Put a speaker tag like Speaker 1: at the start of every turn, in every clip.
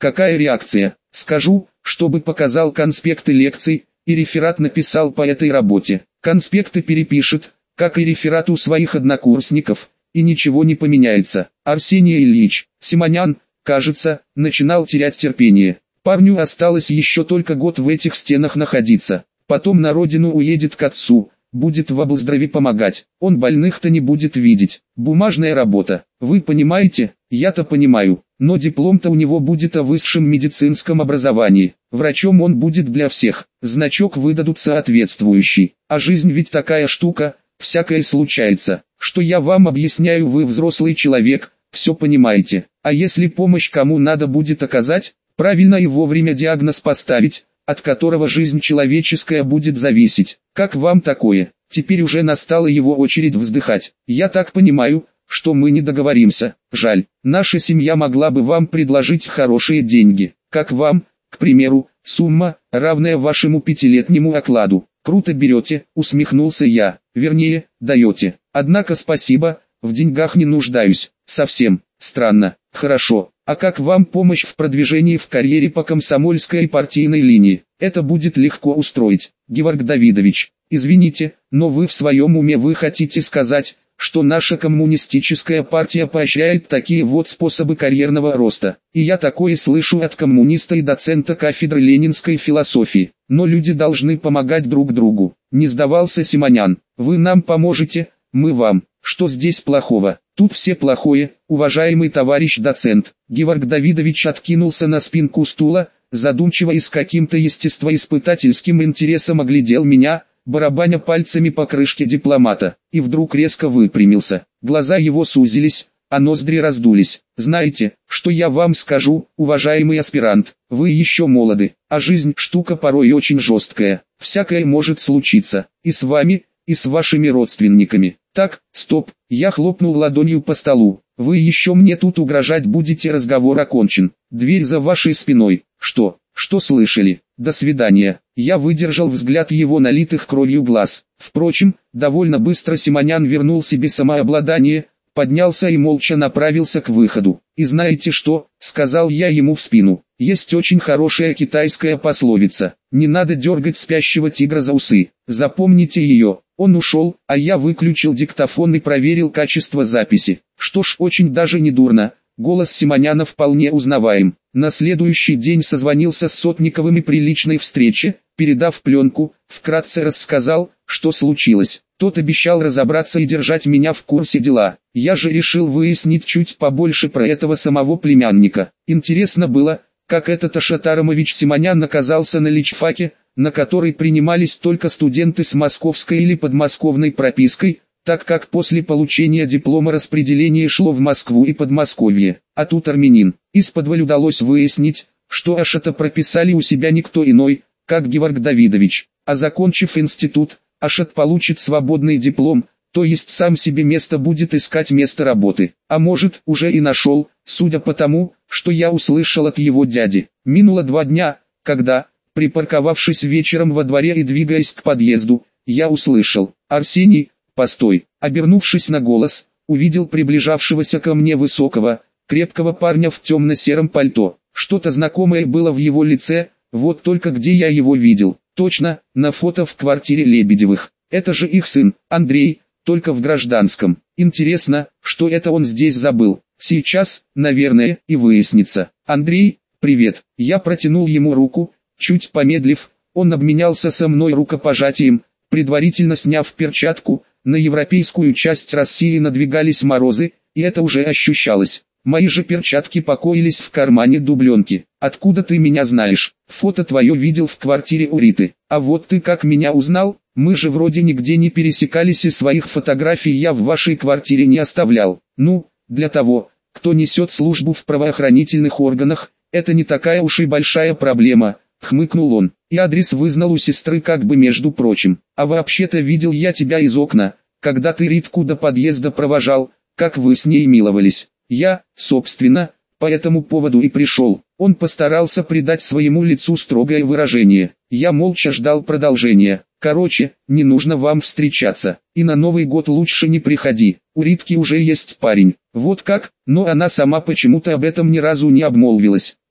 Speaker 1: Какая реакция? Скажу, чтобы показал конспекты лекций, и реферат написал по этой работе. Конспекты перепишет, как и реферат у своих однокурсников, и ничего не поменяется. Арсений Ильич Симонян, кажется, начинал терять терпение. Парню осталось еще только год в этих стенах находиться. Потом на родину уедет к отцу, будет в облздраве помогать. Он больных-то не будет видеть. Бумажная работа. Вы понимаете? Я-то понимаю. Но диплом-то у него будет о высшем медицинском образовании. Врачом он будет для всех. Значок выдадут соответствующий. А жизнь ведь такая штука, всякое случается. Что я вам объясняю, вы взрослый человек, все понимаете. А если помощь кому надо будет оказать, правильно и вовремя диагноз поставить, от которого жизнь человеческая будет зависеть. Как вам такое? Теперь уже настала его очередь вздыхать. Я так понимаю, что мы не договоримся. Жаль, наша семья могла бы вам предложить хорошие деньги. Как вам, к примеру, сумма, равная вашему 5-летнему окладу. Круто берете, усмехнулся я. Вернее, даете. Однако спасибо, в деньгах не нуждаюсь. Совсем. Странно. Хорошо. А как вам помощь в продвижении в карьере по комсомольской и партийной линии? Это будет легко устроить. Георг Давидович, извините, но вы в своем уме вы хотите сказать, что наша коммунистическая партия поощряет такие вот способы карьерного роста. И я такое слышу от коммуниста и доцента кафедры ленинской философии. Но люди должны помогать друг другу. Не сдавался Симонян. Вы нам поможете, мы вам. Что здесь плохого? Тут все плохое, уважаемый товарищ доцент. Георг Давидович откинулся на спинку стула, задумчиво и с каким-то естествоиспытательским интересом оглядел меня, барабаня пальцами по крышке дипломата, и вдруг резко выпрямился. Глаза его сузились, а ноздри раздулись. Знаете, что я вам скажу, уважаемый аспирант, вы еще молоды, а жизнь штука порой очень жесткая. Всякое может случиться, и с вами, и с вашими родственниками. Так, стоп, я хлопнул ладонью по столу. Вы еще мне тут угрожать будете, разговор окончен. Дверь за вашей спиной. Что слышали? До свидания. Я выдержал взгляд его налитых кровью глаз. Впрочем, довольно быстро Симонян вернул себе самообладание, поднялся и молча направился к выходу. «И знаете что?» — сказал я ему в спину. «Есть очень хорошая китайская пословица. Не надо дергать спящего тигра за усы. Запомните ее». Он ушел, а я выключил диктофон и проверил качество записи. Что ж, очень даже не дурно. Голос Симоняна вполне узнаваем. На следующий день созвонился с Сотниковым и при личной встрече, передав пленку, вкратце рассказал, что случилось. Тот обещал разобраться и держать меня в курсе дела. Я же решил выяснить чуть побольше про этого самого племянника. Интересно было, как этот Ашот Арамович Симонян оказался на личфаке, на который принимались только студенты с московской или подмосковной пропиской, так как после получения диплома распределение шло в Москву и Подмосковье. А тут армянин. Исподволь удалось выяснить, что Ашота прописали у себя никто иной, как Георг Давидович. А закончив институт, Ашот получит свободный диплом, то есть сам себе место будет искать место работы. А может, уже и нашел, судя по тому, что я услышал от его дяди. Минуло 2 дня, когда, припарковавшись вечером во дворе и двигаясь к подъезду, я услышал: «Арсений, постой!» Обернувшись на голос, увидел приближавшегося ко мне высокого, крепкого парня в темно-сером пальто. Что-то знакомое было в его лице, вот только где я его видел? Точно, на фото в квартире Лебедевых. Это же их сын, Андрей, только в гражданском. Интересно, что это он здесь забыл. Сейчас, наверное, и выяснится. «Андрей, привет!» Я протянул ему руку. Чуть помедлив, он обменялся со мной рукопожатием, предварительно сняв перчатку. На европейскую часть России надвигались морозы, и это уже ощущалось. Мои же перчатки покоились в кармане дубленки. «Откуда ты меня знаешь? Фото твое видел в квартире у Риты. А вот ты как меня узнал? Мы же вроде нигде не пересекались и своих фотографий я в вашей квартире не оставлял». «Ну, для того, кто несет службу в правоохранительных органах, это не такая уж и большая проблема», — хмыкнул он. «И адрес вызнал у сестры как бы между прочим. А вообще-то видел я тебя из окна, когда ты Ритку до подъезда провожал, как вы с ней миловались. Я, собственно, по этому поводу и пришел». Он постарался придать своему лицу строгое выражение. Я молча ждал продолжения. «Короче, не нужно вам встречаться, и на Новый год лучше не приходи. У Ритки уже есть парень». «Вот как?» Но она сама почему-то об этом ни разу не обмолвилась.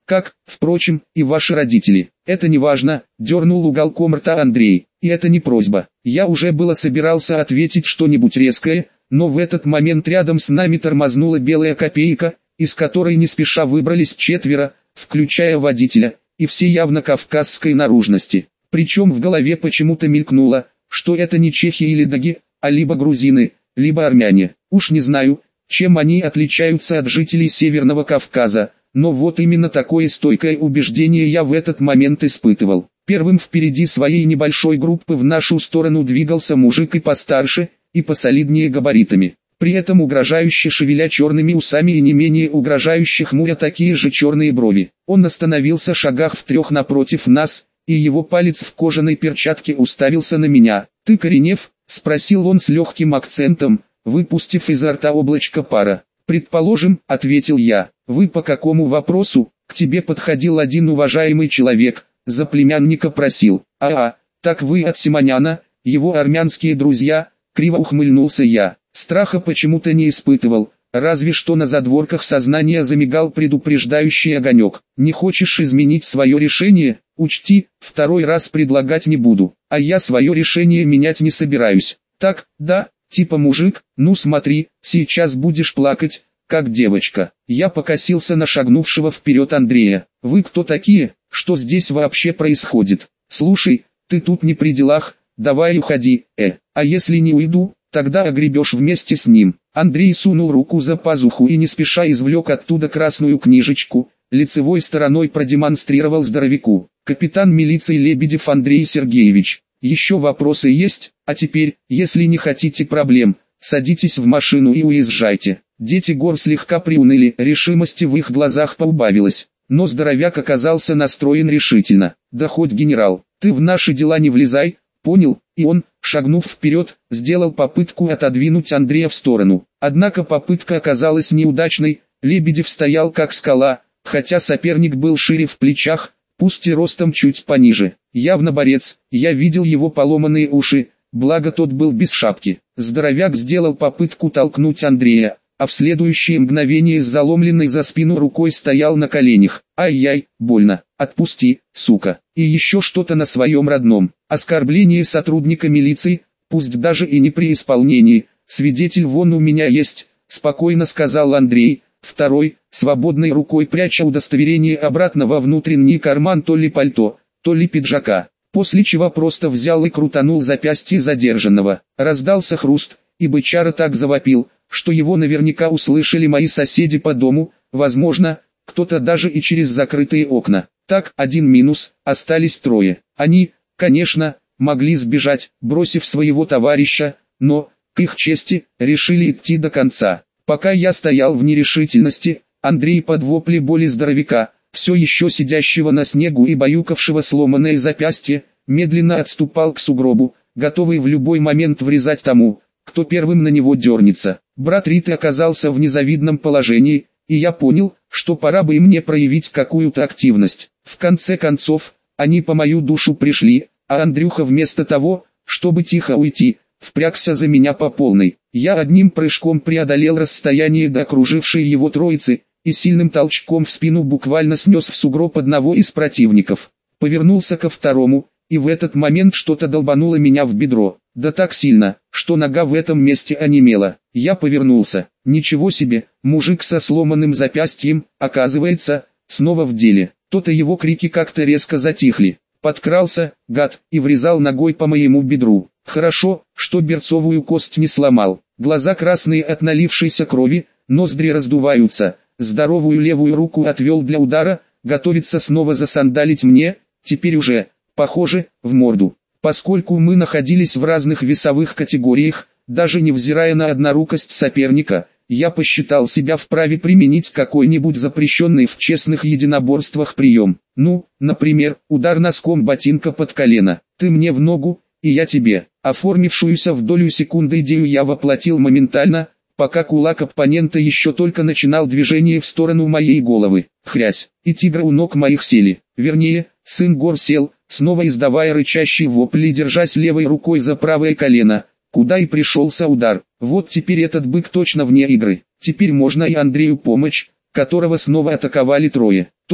Speaker 1: Как, впрочем, и ваши родители. Это не важно, дернул уголком рта Андрей. И это не просьба. Я уже было собирался ответить что-нибудь резкое, но в этот момент рядом с нами тормознула белая копейка, из которой не спеша выбрались 4, включая водителя, и все явно кавказской наружности. Причем в голове почему-то мелькнуло, что это не чехи или даги, а либо грузины, либо армяне. Уж не знаю, чем они отличаются от жителей Северного Кавказа, но вот именно такое стойкое убеждение я в этот момент испытывал. Первым впереди своей небольшой группы в нашу сторону двигался мужик и постарше, и посолиднее габаритами. При этом угрожающе шевеля черными усами и не менее угрожающе хмуря такие же черные брови. Он остановился шагах в 3 напротив нас, и его палец в кожаной перчатке уставился на меня. «Ты Коренев?» — спросил он с легким акцентом, выпустив изо рта облачко пара. «Предположим», — ответил я. «Вы по какому вопросу?» «К тебе подходил один уважаемый человек, за племянника просил». Так вы от Симоняна, его армянские друзья?» — криво ухмыльнулся я. Страха почему-то не испытывал, разве что на задворках сознания замигал предупреждающий огонек. «Не хочешь изменить свое решение? Учти, 2 раз предлагать не буду, а я свое решение менять не собираюсь». «Так, да, типа мужик, ну смотри, сейчас будешь плакать, как девочка». Я покосился на шагнувшего вперед Андрея. «Вы кто такие? Что здесь вообще происходит? Слушай, ты тут не при делах, давай уходи, а если не уйду, тогда огребешь вместе с ним». Андрей сунул руку за пазуху и не спеша извлек оттуда красную книжечку, лицевой стороной продемонстрировал здоровяку. «Капитан милиции Лебедев Андрей Сергеевич, еще вопросы есть? А теперь, если не хотите проблем, садитесь в машину и уезжайте». Дети гор слегка приуныли, решимости в их глазах поубавилось. Но здоровяк оказался настроен решительно. «Да хоть генерал, ты в наши дела не влезай, понял?» И он, шагнув вперед, сделал попытку отодвинуть Андрея в сторону. Однако попытка оказалась неудачной, Лебедев стоял как скала, хотя соперник был шире в плечах, пусть и ростом чуть пониже. Явно борец, я видел его поломанные уши, благо тот был без шапки. Здоровяк сделал попытку толкнуть Андрея, а в следующее мгновение с заломленной за спину рукой стоял на коленях. «Ай-яй, больно, отпусти, сука». И еще что-то на своем родном. Оскорбление сотрудника милиции, пусть даже и не при исполнении. «Свидетель вон у меня есть», — спокойно сказал Андрей, второй, свободной рукой пряча удостоверение обратно во внутренний карман то ли пальто, то ли пиджака. После чего просто взял и крутанул запястье задержанного. Раздался хруст, и бычара так завопил, что его наверняка услышали мои соседи по дому, возможно, кто-то даже и через закрытые окна. Так, 1 минус, остались 3. Они, конечно, могли сбежать, бросив своего товарища, но, к их чести, решили идти до конца. Пока я стоял в нерешительности, Андрей под вопли боли здоровяка, все еще сидящего на снегу и баюкавшего сломанное запястье, медленно отступал к сугробу, готовый в любой момент врезать тому, кто первым на него дернется. Брат Риты оказался в незавидном положении, и я понял, что пора бы и мне проявить какую-то активность. В конце концов, они по мою душу пришли, а Андрюха вместо того, чтобы тихо уйти, впрягся за меня по полной. Я одним прыжком преодолел расстояние до окружившей его троицы, и сильным толчком в спину буквально снес в сугроб одного из противников. Повернулся ко второму, и в этот момент что-то долбануло меня в бедро. Да так сильно, что нога в этом месте онемела. Я повернулся. Ничего себе, мужик со сломанным запястьем, оказывается, снова в деле. То-то его крики как-то резко затихли. Подкрался, гад, и врезал ногой по моему бедру. Хорошо, что берцовую кость не сломал. Глаза красные от налившейся крови, ноздри раздуваются. Здоровую левую руку отвел для удара, готовится снова засандалить мне, теперь уже, похоже, в морду. Поскольку мы находились в разных весовых категориях, даже невзирая на однорукость соперника, я посчитал себя вправе применить какой-нибудь запрещенный в честных единоборствах прием. Ну, например, удар носком ботинка под колено. Ты мне в ногу, и я тебе. Оформившуюся в долю секунды идею я воплотил моментально, пока кулак оппонента еще только начинал движение в сторону моей головы. Хрясь, и тигры у ног моих сели. Вернее, сын гор сел, снова издавая рычащий вопль и держась левой рукой за правое колено, куда и пришелся удар. Вот теперь этот бык точно вне игры. Теперь можно и Андрею помочь, которого снова атаковали 3. Тот,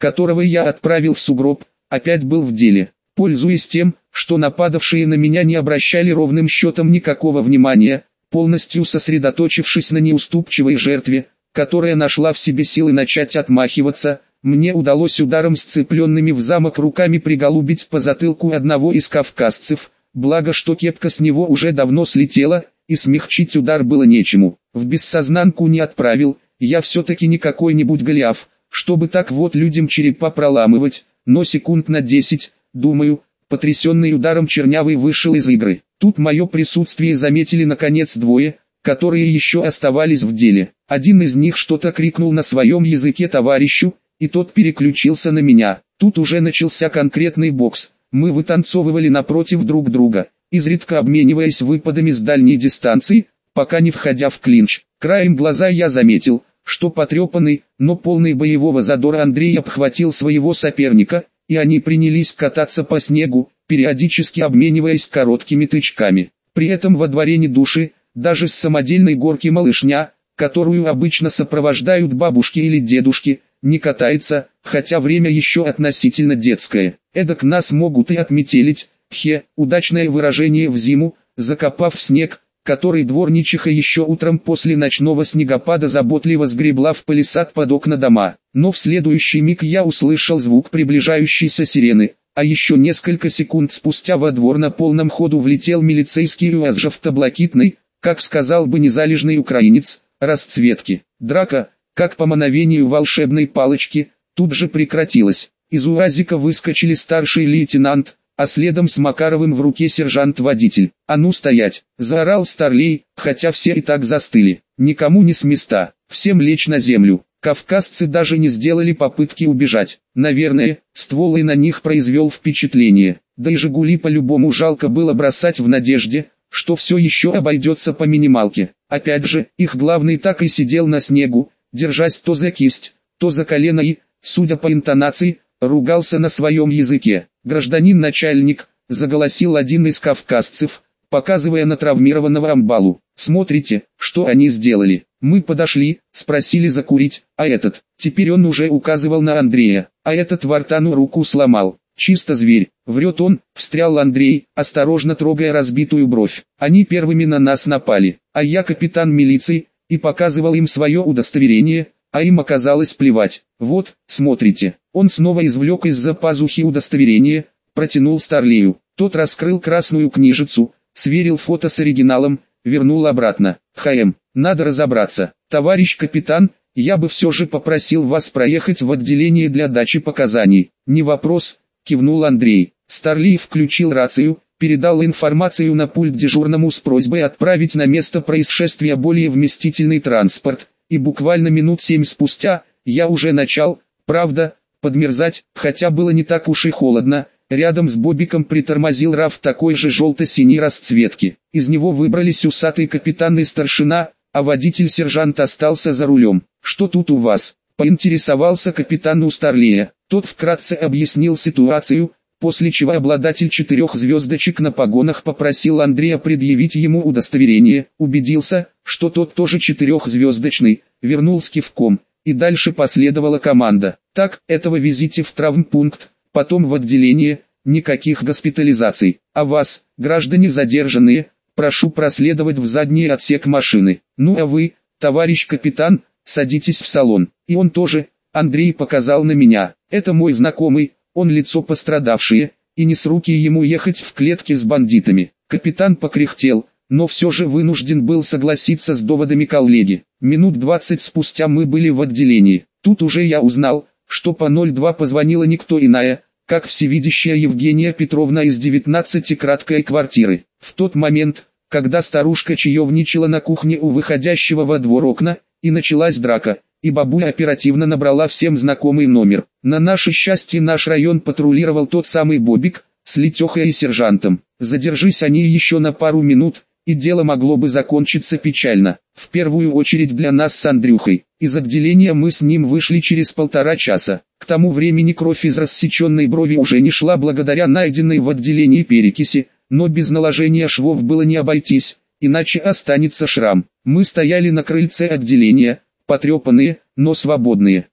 Speaker 1: которого я отправил в сугроб, опять был в деле. Пользуясь тем, что нападавшие на меня не обращали ровным счетом никакого внимания, полностью сосредоточившись на неуступчивой жертве, которая нашла в себе силы начать отмахиваться, мне удалось ударом сцепленными в замок руками приголубить по затылку одного из кавказцев, благо что кепка с него уже давно слетела, и смягчить удар было нечему. В бессознанку не отправил, я все-таки не какой-нибудь Голиаф, чтобы так вот людям черепа проламывать, но секунд на 10, думаю, потрясенный ударом чернявый вышел из игры. Тут мое присутствие заметили наконец двое, которые еще оставались в деле. Один из них что-то крикнул на своем языке товарищу, и тот переключился на меня. Тут уже начался конкретный бокс. Мы вытанцовывали напротив друг друга, изредка обмениваясь выпадами с дальней дистанции, пока не входя в клинч. Краем глаза я заметил, что потрепанный, но полный боевого задора Андрей обхватил своего соперника, и они принялись кататься по снегу, периодически обмениваясь короткими тычками. При этом во дворе ни души, даже с самодельной горки малышня, которую обычно сопровождают бабушки или дедушки, не катается, хотя время еще относительно детское. Эдак нас могут и отметелить, удачное выражение в зиму, закопав в снег, который дворничиха еще утром после ночного снегопада заботливо сгребла в палисад под окна дома. Но в следующий миг я услышал звук приближающейся сирены, а еще несколько секунд спустя во двор на полном ходу влетел милицейский УАЗ жовто-блакитный, как сказал бы незалежный украинец, расцветки. Драка, как по мановению волшебной палочки, тут же прекратилась. Из УАЗика выскочили старший лейтенант, а следом с Макаровым в руке сержант-водитель. «А ну стоять!» – заорал Старлей, хотя все и так застыли. «Никому не с места, всем лечь на землю». Кавказцы даже не сделали попытки убежать. Наверное, ствол и на них произвел впечатление. Да и «Жигули» по-любому жалко было бросать в надежде, что все еще обойдется по минималке. Опять же, их главный так и сидел на снегу, держась то за кисть, то за колено и, судя по интонации, ругался на своем языке. «Гражданин начальник», — заголосил один из кавказцев, показывая на травмированного амбалу. «Смотрите, что они сделали». Мы подошли, спросили закурить, а этот, теперь он уже указывал на Андрея, а этот Вартану руку сломал. «Чисто зверь», — врет он, встрял Андрей, осторожно трогая разбитую бровь. «Они первыми на нас напали, а я капитан милиции, и показывал им свое удостоверение, а им оказалось плевать. Вот, смотрите». Он снова извлек из-за пазухи удостоверение, протянул Старлею. Тот раскрыл красную книжицу, сверил фото с оригиналом, вернул обратно. Надо разобраться. Товарищ капитан, я бы все же попросил вас проехать в отделение для дачи показаний». «Не вопрос», кивнул Андрей. Старлей включил рацию, передал информацию на пульт дежурному с просьбой отправить на место происшествия более вместительный транспорт, и буквально минут 7 спустя, я уже начал, правда, подмерзать, хотя было не так уж и холодно. Рядом с Бобиком притормозил РАФ такой же желто-синей расцветки. Из него выбрались усатый капитан и старшина, а водитель-сержант остался за рулем. «Что тут у вас?» – поинтересовался капитан у Старлея. Тот вкратце объяснил ситуацию, после чего обладатель 4 звездочек на погонах попросил Андрея предъявить ему удостоверение, убедился, что тот тоже 4-звездочный, вернул с кивком, и дальше последовала команда. «Так, этого везите в травмпункт, потом в отделение, никаких госпитализаций. А вас, граждане задержанные, прошу проследовать в задний отсек машины. Ну а вы, товарищ капитан, садитесь в салон». И он тоже, Андрей показал на меня. «Это мой знакомый, он лицо пострадавшее, и не с руки ему ехать в клетке с бандитами». Капитан покряхтел, но все же вынужден был согласиться с доводами коллеги. Минут 20 спустя мы были в отделении. Тут уже я узнал, что по 02 позвонила никто иная, как всевидящая Евгения Петровна из 19-краткой квартиры. В тот момент, когда старушка чаевничала на кухне у выходящего во двор окна, и началась драка, и бабуля оперативно набрала всем знакомый номер. На наше счастье наш район патрулировал тот самый Бобик, с Летехой и сержантом. Задержись они еще на пару минут, и дело могло бы закончиться печально. В первую очередь для нас с Андрюхой. Из отделения мы с ним вышли через 1,5 часа. К тому времени кровь из рассеченной брови уже не шла благодаря найденной в отделении перекиси, но без наложения швов было не обойтись, иначе останется шрам. Мы стояли на крыльце отделения, потрепанные, но свободные.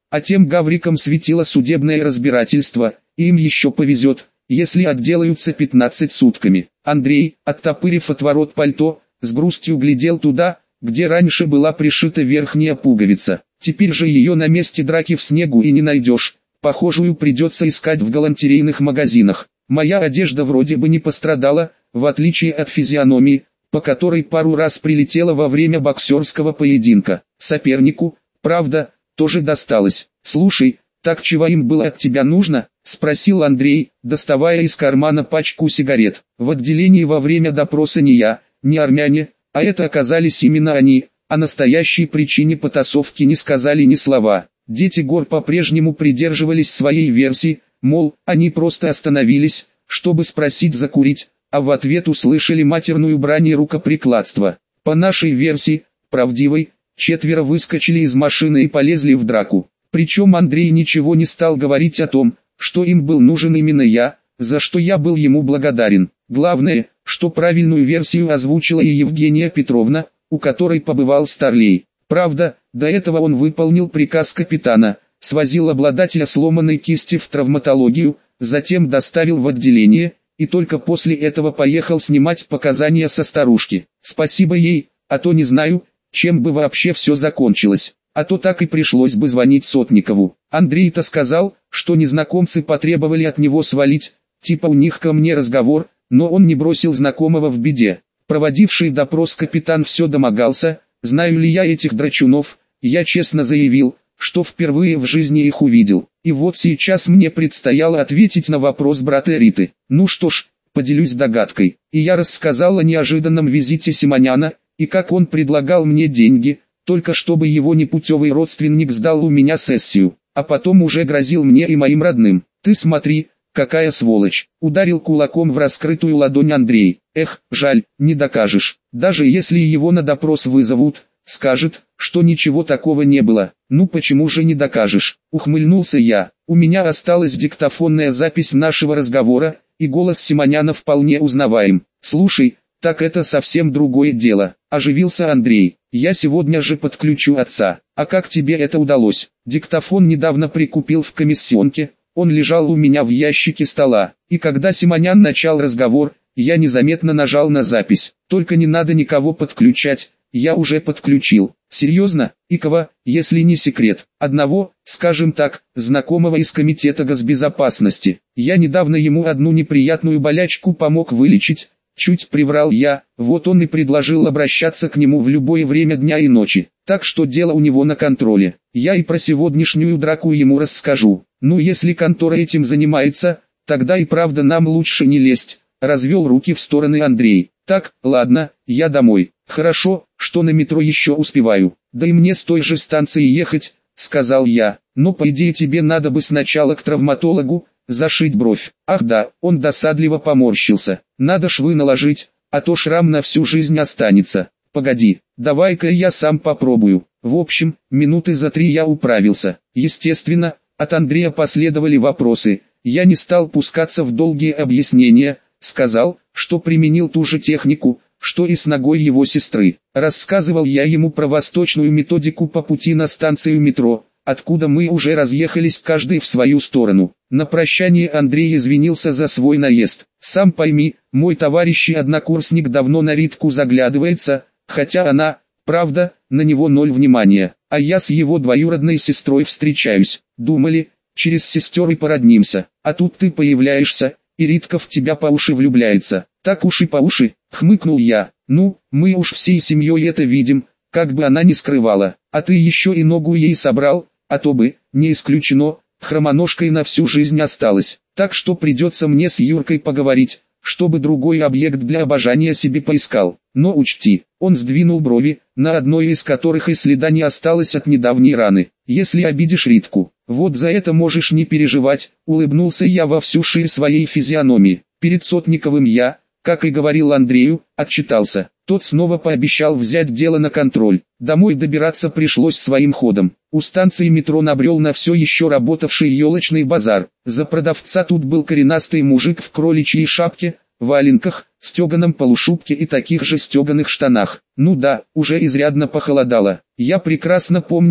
Speaker 1: А тем гаврикам светило судебное разбирательство, и им еще повезет, если отделаются 15 сутками. Андрей, оттопырив отворот пальто, с грустью глядел туда, где раньше была пришита верхняя пуговица. Теперь же ее на месте драки в снегу и не найдешь, похожую придется искать в галантерейных магазинах. Моя одежда вроде бы не пострадала, в отличие от физиономии, по которой пару раз прилетела во время боксерского поединка. Сопернику, правда, тоже досталось. «Слушай, так чего им было от тебя нужно?» — спросил Андрей, доставая из кармана пачку сигарет. В отделении во время допроса не я, не армяне, а это оказались именно они, о настоящей причине потасовки не сказали ни слова. Дети гор по-прежнему придерживались своей версии, мол, они просто остановились, чтобы спросить закурить, а в ответ услышали матерную брань и рукоприкладство. По нашей версии, правдивой, 4 выскочили из машины и полезли в драку. Причем Андрей ничего не стал говорить о том, что им был нужен именно я, за что я был ему благодарен. Главное, что правильную версию озвучила и Евгения Петровна, у которой побывал Старлей. Правда, до этого он выполнил приказ капитана, свозил обладателя сломанной кисти в травматологию, затем доставил в отделение, и только после этого поехал снимать показания со старушки. Спасибо ей, а то не знаю, чем бы вообще все закончилось. А то так и пришлось бы звонить Сотникову. Андрей-то сказал, что незнакомцы потребовали от него свалить, типа у них ко мне разговор, но он не бросил знакомого в беде. Проводивший допрос капитан все домогался, знаю ли я этих драчунов, я честно заявил, что впервые в жизни их увидел. И вот сейчас мне предстояло ответить на вопрос брата Риты. Ну что ж, поделюсь догадкой. И я рассказал о неожиданном визите Симоняна, и как он предлагал мне деньги, только чтобы его непутевый родственник сдал у меня сессию, а потом уже грозил мне и моим родным. Ты смотри, какая сволочь, ударил кулаком в раскрытую ладонь Андрей. Эх, жаль, не докажешь, даже если его на допрос вызовут, скажет, что ничего такого не было. Ну почему же не докажешь, ухмыльнулся я. У меня осталась диктофонная запись нашего разговора, и голос Симоняна вполне узнаваем. Слушай, так это совсем другое дело, оживился Андрей. Я сегодня же подключу отца. А как тебе это удалось? Диктофон недавно прикупил в комиссионке, он лежал у меня в ящике стола. И когда Симонян начал разговор, я незаметно нажал на запись. Только не надо никого подключать, я уже подключил. Серьезно, и кого, если не секрет? Одного, скажем так, знакомого из комитета госбезопасности. Я недавно ему одну неприятную болячку помог вылечить. Чуть приврал я, вот он и предложил обращаться к нему в любое время дня и ночи. Так что дело у него на контроле. Я и про сегодняшнюю драку ему расскажу. Ну если контора этим занимается, тогда и правда нам лучше не лезть. Развел руки в стороны Андрей. Так, ладно, я домой. Хорошо, что на метро еще успеваю. Да и мне с той же станции ехать, сказал я. Но по идее тебе надо бы сначала к травматологу, зашить бровь. Ах да, он досадливо поморщился. Надо швы наложить, а то шрам на всю жизнь останется. Погоди, давай-ка я сам попробую. В общем, минуты за 3 я управился. Естественно, от Андрея последовали вопросы. Я не стал пускаться в долгие объяснения, сказал, что применил ту же технику, что и с ногой его сестры. Рассказывал я ему про восточную методику по пути на станцию метро, откуда мы уже разъехались каждый в свою сторону. На прощание Андрей извинился за свой наезд. Сам пойми, мой товарищ и однокурсник давно на Ритку заглядывается, хотя она, правда, на него 0 внимания. А я с его двоюродной сестрой встречаюсь. Думали, через сестер и породнимся. А тут ты появляешься, и Ритка в тебя по уши влюбляется. Так уж и по уши, хмыкнул я. Ну, мы уж всей семьей это видим, как бы она ни скрывала. А ты еще и ногу ей собрал, а то бы, не исключено, хромоножкой на всю жизнь осталась. Так что придется мне с Юркой поговорить, чтобы другой объект для обожания себе поискал. Но учти, он сдвинул брови, на одной из которых и следа не осталось от недавней раны. Если обидишь Ритку, вот за это можешь не переживать, улыбнулся я во всю ширь своей физиономии. Перед Сотниковым я, как и говорил Андрею, отчитался. Тот снова пообещал взять дело на контроль. Домой добираться пришлось своим ходом. У станции метро набрел на все еще работавший елочный базар. За продавца тут был коренастый мужик в кроличьей шапке, валенках, стеганом полушубке и таких же стеганых штанах. Ну да, уже изрядно похолодало. Я прекрасно помнил,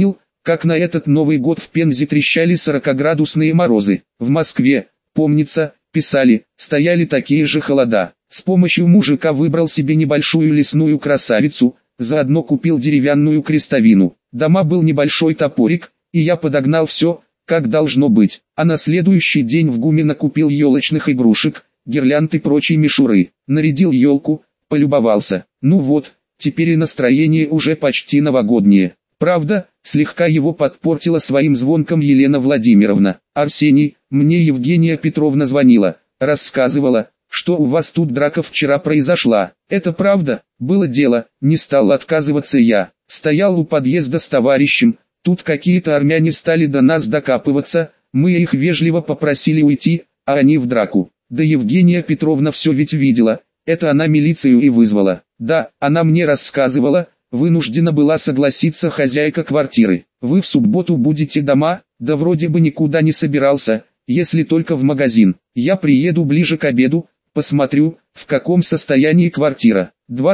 Speaker 1: как на этот Новый год в Пензе трещали 40-градусные морозы. В Москве, помнится, писали, стояли такие же холода. С помощью мужика выбрал себе небольшую лесную красавицу, заодно купил деревянную крестовину. Дома был небольшой топорик, и я подогнал все, как должно быть. А на следующий день в ГУМе накупил елочных игрушек, гирлянд и прочей мишуры. Нарядил елку, полюбовался. Ну вот, теперь и настроение уже почти новогоднее. Правда, слегка его подпортила своим звонком Елена Владимировна. «Арсений, мне Евгения Петровна звонила, рассказывала, что у вас тут драка вчера произошла. Это правда? Было дело, не стал отказываться я. Стоял у подъезда с товарищем, тут какие-то армяне стали до нас докапываться, мы их вежливо попросили уйти, а они в драку. Да Евгения Петровна все ведь видела, это она милицию и вызвала. Да, она мне рассказывала, вынуждена была согласиться хозяйка квартиры. Вы в субботу будете дома? Да вроде бы никуда не собирался, если только в магазин. Я приеду ближе к обеду, посмотрю, в каком состоянии квартира.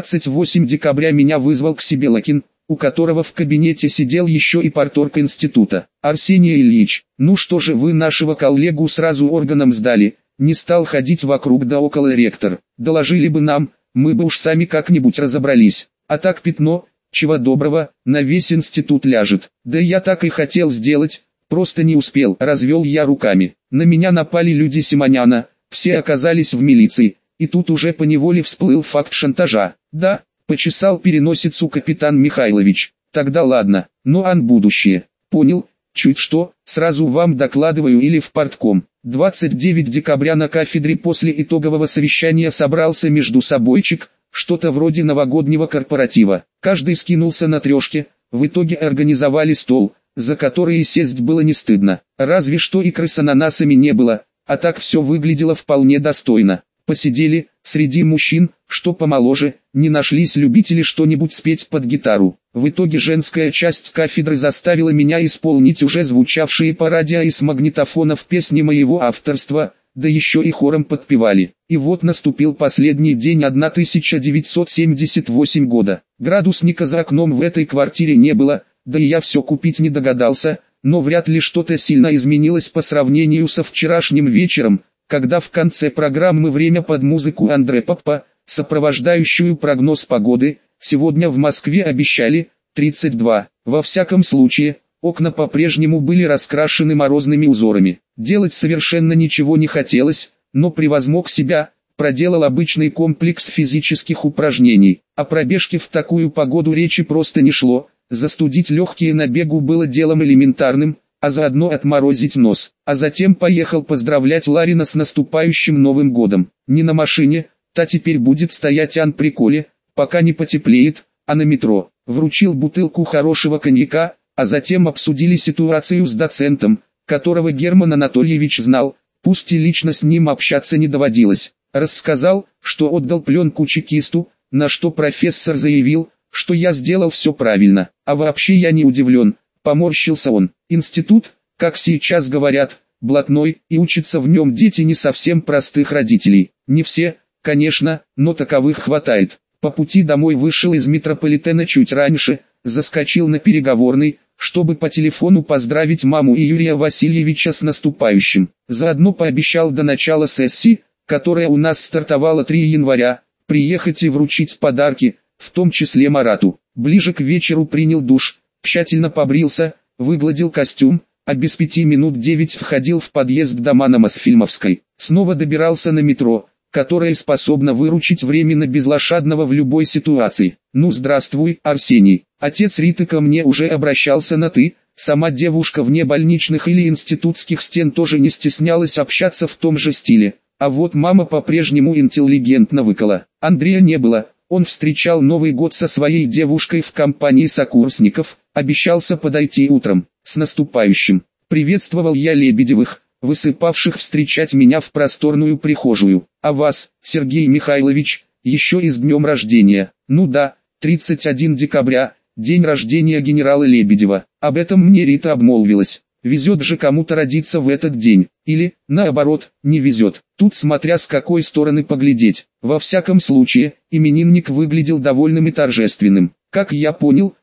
Speaker 1: 28 декабря меня вызвал к себе Лакин, у которого в кабинете сидел еще и парторг института. «Арсений Ильич, ну что же вы нашего коллегу сразу органам сдали?» Не стал ходить вокруг да около ректор. Доложили бы нам, мы бы уж сами как-нибудь разобрались. А так пятно, чего доброго, на весь институт ляжет. Да я так и хотел сделать, просто не успел. Развел я руками. На меня напали люди Симоняна, все оказались в милиции. И тут уже поневоле всплыл факт шантажа. Да, почесал переносицу капитан Михайлович. Тогда ладно, но ан будущее. Понял, чуть что, сразу вам докладываю или в партком. 29 декабря на кафедре после итогового совещания собрался между собойчик, что-то вроде новогоднего корпоратива. Каждый скинулся на трешки, в итоге организовали стол, за который сесть было не стыдно. Разве что икры с ананасами не было, а так все выглядело вполне достойно. Посидели, среди мужчин, что помоложе, не нашлись любители что-нибудь спеть под гитару. В итоге женская часть кафедры заставила меня исполнить уже звучавшие по радио из магнитофонов песни моего авторства, да еще и хором подпевали. И вот наступил последний день 1978 года. Градусника за окном в этой квартире не было, да и я все купить не догадался, но вряд ли что-то сильно изменилось по сравнению со вчерашним вечером, когда в конце программы «Время под музыку» Андре Попа, сопровождающую прогноз погоды, сегодня в Москве обещали 32. Во всяком случае, окна по-прежнему были раскрашены морозными узорами. Делать совершенно ничего не хотелось, но превозмог себя, проделал обычный комплекс физических упражнений. О пробежке в такую погоду речи просто не шло, застудить легкие на бегу было делом элементарным, а заодно отморозить нос. А затем поехал поздравлять Ларина с наступающим Новым годом. Не на машине, та теперь будет стоять ан-приколе, пока не потеплеет, а на метро. Вручил бутылку хорошего коньяка, а затем обсудили ситуацию с доцентом, которого Герман Анатольевич знал, пусть и лично с ним общаться не доводилось. Рассказал, что отдал пленку чекисту, на что профессор заявил, что я сделал все правильно. А вообще я не удивлен, поморщился он. Институт, как сейчас говорят, блатной, и учатся в нем дети не совсем простых родителей. Не все, конечно, но таковых хватает. По пути домой вышел из метрополитена чуть раньше, заскочил на переговорный, чтобы по телефону поздравить маму и Юрия Васильевича с наступающим. Заодно пообещал до начала сессии, которая у нас стартовала 3 января, приехать и вручить подарки, в том числе Марату. Ближе к вечеру принял душ, тщательно побрился, выгладил костюм, а без 5 минут 9 входил в подъезд дома на Мосфильмовской. Снова добирался на метро, которое способно выручить временно безлошадного в любой ситуации. Ну здравствуй, Арсений. Отец Риты ко мне уже обращался на «ты», сама девушка вне больничных или институтских стен тоже не стеснялась общаться в том же стиле. А вот мама по-прежнему интеллигентно выкала. Андрея не было, он встречал Новый год со своей девушкой в компании сокурсников, обещался подойти утром. С наступающим. Приветствовал я Лебедевых, высыпавших встречать меня в просторную прихожую. А вас, Сергей Михайлович, еще и с днем рождения. Ну да, 31 декабря, день рождения генерала Лебедева. Об этом мне Рита обмолвилась. Везет же кому-то родиться в этот день. Или, наоборот, не везет. Тут смотря с какой стороны поглядеть. Во всяком случае, именинник выглядел довольным и торжественным. Как я понял,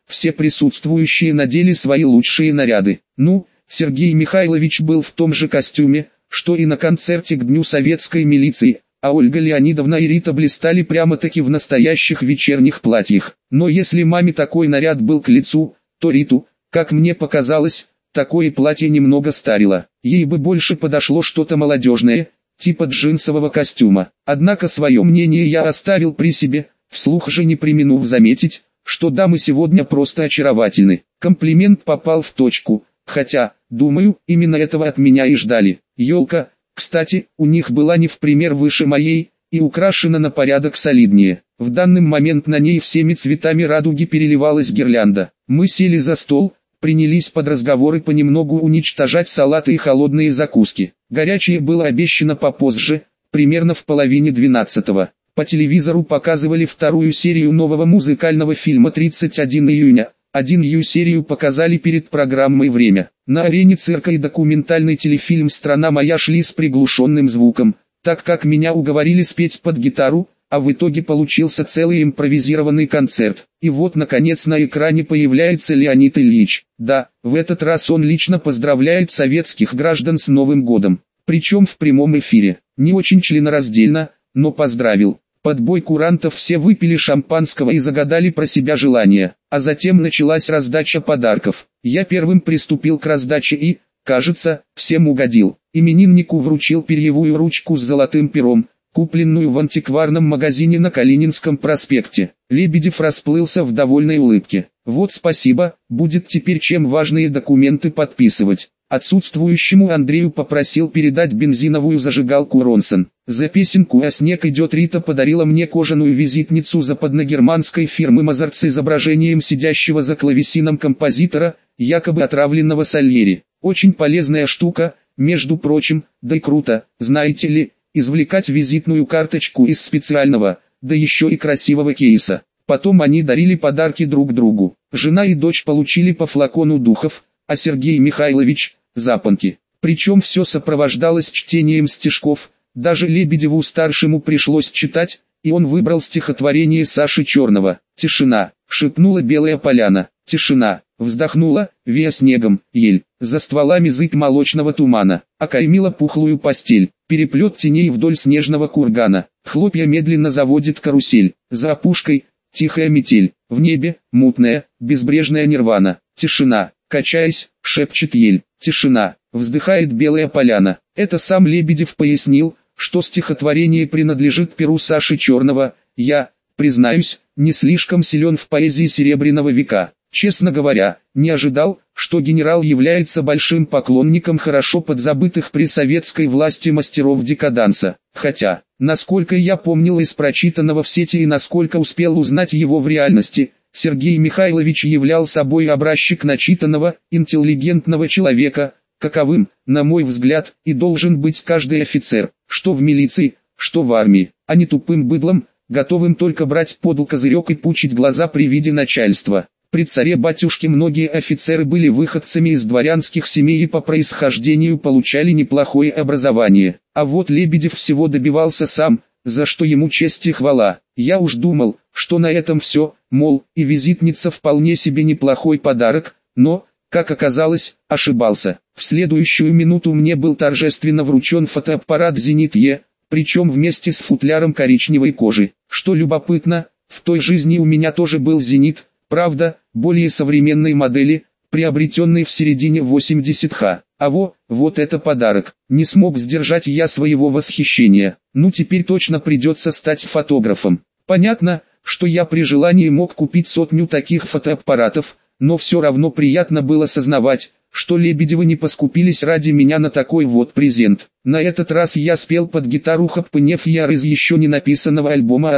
Speaker 1: все присутствующие надели свои лучшие наряды. Ну, Сергей Михайлович был в том же костюме, что и на концерте к Дню советской милиции, а Ольга Леонидовна и Рита блистали прямо-таки в настоящих вечерних платьях. Но если маме такой наряд был к лицу, то Риту, как мне показалось, такое платье немного старило. Ей бы больше подошло что-то молодежное, типа джинсового костюма. Однако свое мнение я оставил при себе, вслух же не преминув заметить, что дамы сегодня просто очаровательны. Комплимент попал в точку, хотя, думаю, именно этого от меня и ждали. Елка, кстати, у них была не в пример выше моей, и украшена на порядок солиднее. В данный момент на ней всеми цветами радуги переливалась гирлянда. Мы сели за стол, принялись под разговоры понемногу уничтожать салаты и холодные закуски. Горячее было обещано попозже, примерно в половине 12-го. По телевизору показывали вторую серию нового музыкального фильма 31 июня. 1 серию показали перед программой «Время». На арене цирка и документальный телефильм «Страна моя» шли с приглушенным звуком, так как меня уговорили спеть под гитару, а в итоге получился целый импровизированный концерт. И вот наконец на экране появляется Леонид Ильич. Да, в этот раз он лично поздравляет советских граждан с Новым годом. Причем в прямом эфире. Не очень членораздельно, но поздравил. Под бой курантов все выпили шампанского и загадали про себя желания, а затем началась раздача подарков. Я первым приступил к раздаче и, кажется, всем угодил. Имениннику вручил перьевую ручку с золотым пером, купленную в антикварном магазине на Калининском проспекте. Лебедев расплылся в довольной улыбке. Вот спасибо, будет теперь чем важные документы подписывать. Отсутствующему Андрею попросил передать бензиновую зажигалку Ронсон. За песенку «А снег идет» Рита подарила мне кожаную визитницу западногерманской фирмы Mozart с изображением сидящего за клавесином композитора, якобы отравленного Сальери. Очень полезная штука, между прочим, да и круто, знаете ли, извлекать визитную карточку из специального, да еще и красивого кейса. Потом они дарили подарки друг другу. Жена и дочь получили по флакону духов, а Сергей Михайлович – запонки. Причем все сопровождалось чтением стишков, даже Лебедеву-старшему пришлось читать, и он выбрал стихотворение Саши Черного. «Тишина», – шепнула белая поляна. «Тишина», – вздохнула, вея снегом, ель. За стволами зыбь молочного тумана, окаймила пухлую постель. Переплет теней вдоль снежного кургана. Хлопья медленно заводит карусель. За опушкой – тихая метель. В небе – мутная, безбрежная нирвана. Тишина. Качаясь, шепчет ель. Тишина, вздыхает белая поляна. Это сам Лебедев пояснил, что стихотворение принадлежит перу Саши Черного. Я, признаюсь, не слишком силен в поэзии Серебряного века. Честно говоря, не ожидал, что генерал является большим поклонником хорошо подзабытых при советской власти мастеров декаданса. Хотя, насколько я помнил из прочитанного в сети и насколько успел узнать его в реальности, Сергей Михайлович являл собой образчик начитанного, интеллигентного человека, каковым, на мой взгляд, и должен быть каждый офицер, что в милиции, что в армии, а не тупым быдлом, готовым только брать под козырек и пучить глаза при виде начальства. При царе-батюшке многие офицеры были выходцами из дворянских семей и по происхождению получали неплохое образование, а вот Лебедев всего добивался сам, за что ему честь и хвала. Я уж думал, что на этом все, мол, и визитница вполне себе неплохой подарок, но, как оказалось, ошибался. В следующую минуту мне был торжественно вручен фотоаппарат «Зенит Е», причем вместе с футляром коричневой кожи. Что любопытно, в той жизни у меня тоже был «Зенит», правда, более современной модели, приобретенный в середине 80-х. Вот это подарок. Не смог сдержать я своего восхищения. Ну теперь точно придется стать фотографом. Понятно, что я при желании мог купить 100 таких фотоаппаратов, но все равно приятно было сознавать, что Лебедевы не поскупились ради меня на такой вот презент. На этот раз я спел под гитару «Хаппенев Яр» из еще не написанного альбома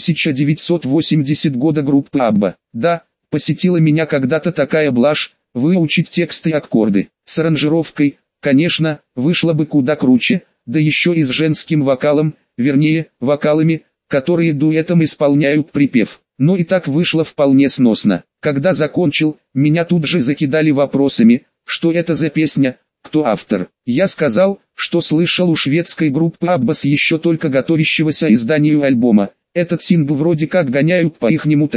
Speaker 1: 1980 года группы Абба. Да, посетила меня когда-то такая блажь, выучить тексты и аккорды. С аранжировкой, конечно, вышло бы куда круче, да еще и с женским вокалом, вернее, вокалами, которые дуэтом исполняют припев. Но и так вышло вполне сносно. Когда закончил, меня тут же закидали вопросами, что это за песня, кто автор. Я сказал, что слышал у шведской группы Абба с еще только готовящегося изданию альбома. Этот сингл вроде как гоняют по ихнему ТВ,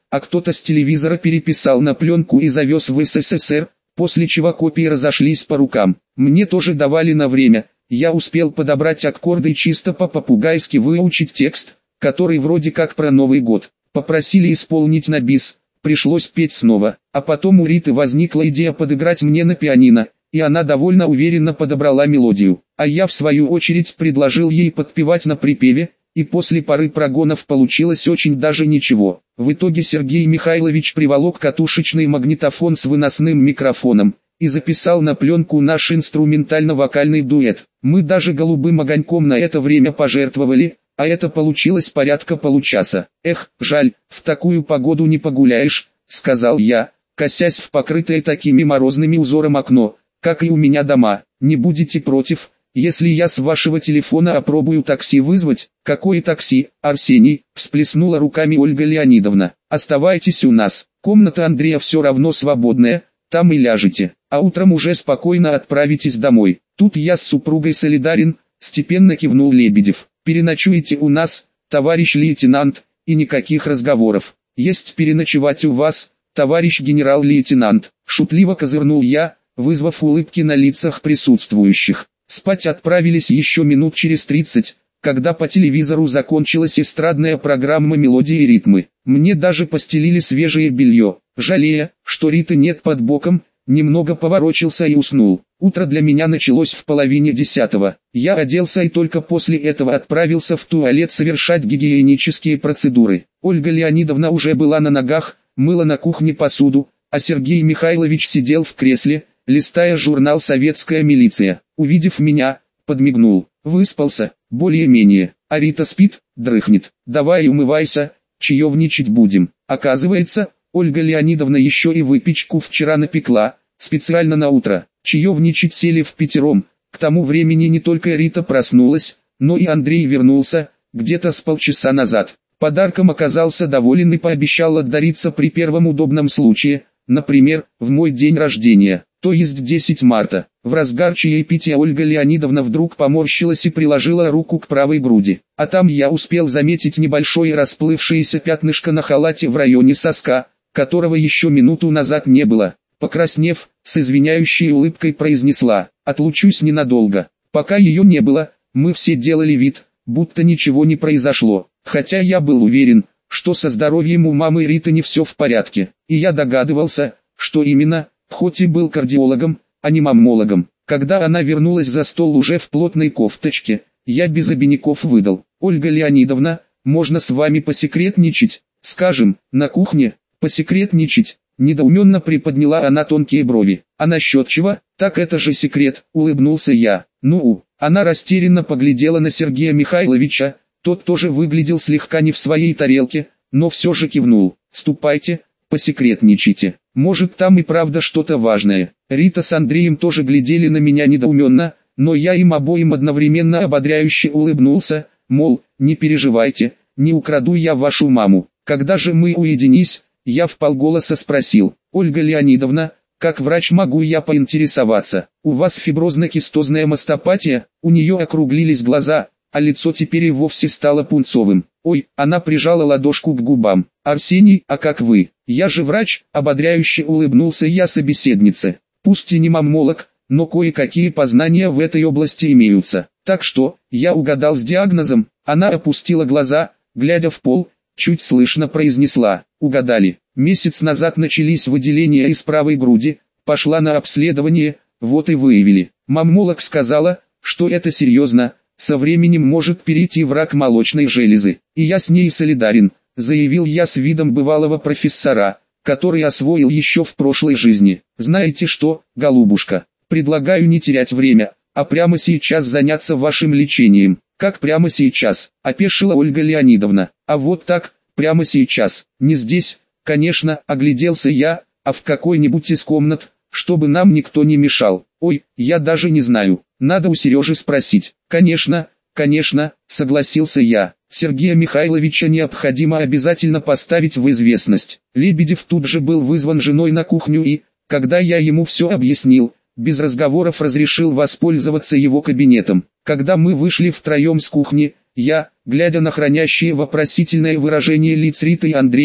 Speaker 1: а кто-то с телевизора переписал на пленку и завез в СССР, после чего копии разошлись по рукам. Мне тоже давали на время, я успел подобрать аккорды и чисто по-попугайски выучить текст, который вроде как про Новый год. Попросили исполнить на бис, пришлось петь снова, а потом у Риты возникла идея подыграть мне на пианино, и она довольно уверенно подобрала мелодию, а я в свою очередь предложил ей подпевать на припеве, и после пары прогонов получилось очень даже ничего. В итоге Сергей Михайлович приволок катушечный магнитофон с выносным микрофоном и записал на пленку наш инструментально-вокальный дуэт. Мы даже голубым огоньком на это время пожертвовали, а это получилось порядка получаса. «Эх, жаль, в такую погоду не погуляешь», — сказал я, косясь в покрытое такими морозными узором окно, как и у меня дома. «Не будете против, если я с вашего телефона опробую такси вызвать?» «Какое такси, Арсений?» — всплеснула руками Ольга Леонидовна. «Оставайтесь у нас, комната Андрея все равно свободная, там и ляжете, а утром уже спокойно отправитесь домой». «Тут я с супругой солидарен», — степенно кивнул Лебедев. «Переночуете у нас, товарищ лейтенант, и никаких разговоров». «Есть переночевать у вас, товарищ генерал-лейтенант», — шутливо козырнул я, вызвав улыбки на лицах присутствующих. Спать отправились еще минут через 30, когда по телевизору закончилась эстрадная программа «Мелодии и ритмы». Мне даже постелили свежее белье. Жалея, что Риты нет под боком, немного поворочился и уснул. Утро для меня началось в 9:30. Я оделся и только после этого отправился в туалет совершать гигиенические процедуры. Ольга Леонидовна уже была на ногах, мыла на кухне посуду, а Сергей Михайлович сидел в кресле, листая журнал «Советская милиция». Увидев меня, подмигнул. «Выспался, более-менее. А Рита спит, дрыхнет. Давай умывайся, чаевничать будем». Оказывается, Ольга Леонидовна еще и выпечку вчера напекла, специально на утро. Чаевничать сели впятером. К тому времени не только Рита проснулась, но и Андрей вернулся, где-то с полчаса назад. Подарком оказался доволен и пообещал отдариться при первом удобном случае, например, в мой день рождения, то есть 10 марта. В разгар чаепития Ольга Леонидовна вдруг поморщилась и приложила руку к правой груди. А там я успел заметить небольшое расплывшееся пятнышко на халате в районе соска, которого еще минуту назад не было. Покраснев, с извиняющей улыбкой произнесла: «Отлучусь ненадолго». Пока ее не было, мы все делали вид, будто ничего не произошло. Хотя я был уверен, что со здоровьем у мамы Риты не все в порядке. И я догадывался, что именно, хоть и был кардиологом, а не маммологом. Когда она вернулась за стол уже в плотной кофточке, я без обиняков выдал: «Ольга Леонидовна, можно с вами посекретничать? Скажем, на кухне?» «Посекретничать?» Недоуменно приподняла она тонкие брови. «А насчет чего? Так это же секрет», — улыбнулся я. «Ну?» Она растерянно поглядела на Сергея Михайловича, тот тоже выглядел слегка не в своей тарелке, но все же кивнул. «Ступайте, посекретничайте. Может, там и правда что-то важное». Рита с Андреем тоже глядели на меня недоуменно, но я им обоим одновременно ободряюще улыбнулся, мол, не переживайте, не украду я вашу маму. Когда же мы уединились, я вполголоса спросил: «Ольга Леонидовна, как врач могу я поинтересоваться? У вас фиброзно-кистозная мастопатия?» У нее округлились глаза, а лицо теперь и вовсе стало пунцовым. «Ой», она прижала ладошку к губам. «Арсений, а как вы?» «Я же врач», ободряюще улыбнулся я собеседнице. «Пусть и не маммолог, но кое-какие познания в этой области имеются. Так что, я угадал с диагнозом». Она опустила глаза, глядя в пол, чуть слышно произнесла: «Угадали. Месяц назад начались выделения из правой груди, пошла на обследование, вот и выявили. Маммолог сказала, что это серьезно, со временем может перейти в рак молочной железы. И я с ней солидарен», заявил я с видом бывалого профессора, который освоил еще в прошлой жизни. «Знаете что, голубушка, предлагаю не терять время, а прямо сейчас заняться вашим лечением». «Как прямо сейчас?» – опешила Ольга Леонидовна. «А вот так, прямо сейчас. Не здесь, конечно», – огляделся я, «а в какой-нибудь из комнат, чтобы нам никто не мешал». «Ой, я даже не знаю, надо у Сережи спросить». «Конечно, конечно», – согласился я. Сергея Михайловича необходимо обязательно поставить в известность. Лебедев тут же был вызван женой на кухню и, когда я ему все объяснил, без разговоров разрешил воспользоваться его кабинетом. Когда мы вышли втроем с кухни, я, глядя на хранящие вопросительное выражение лиц Риты и Андрея,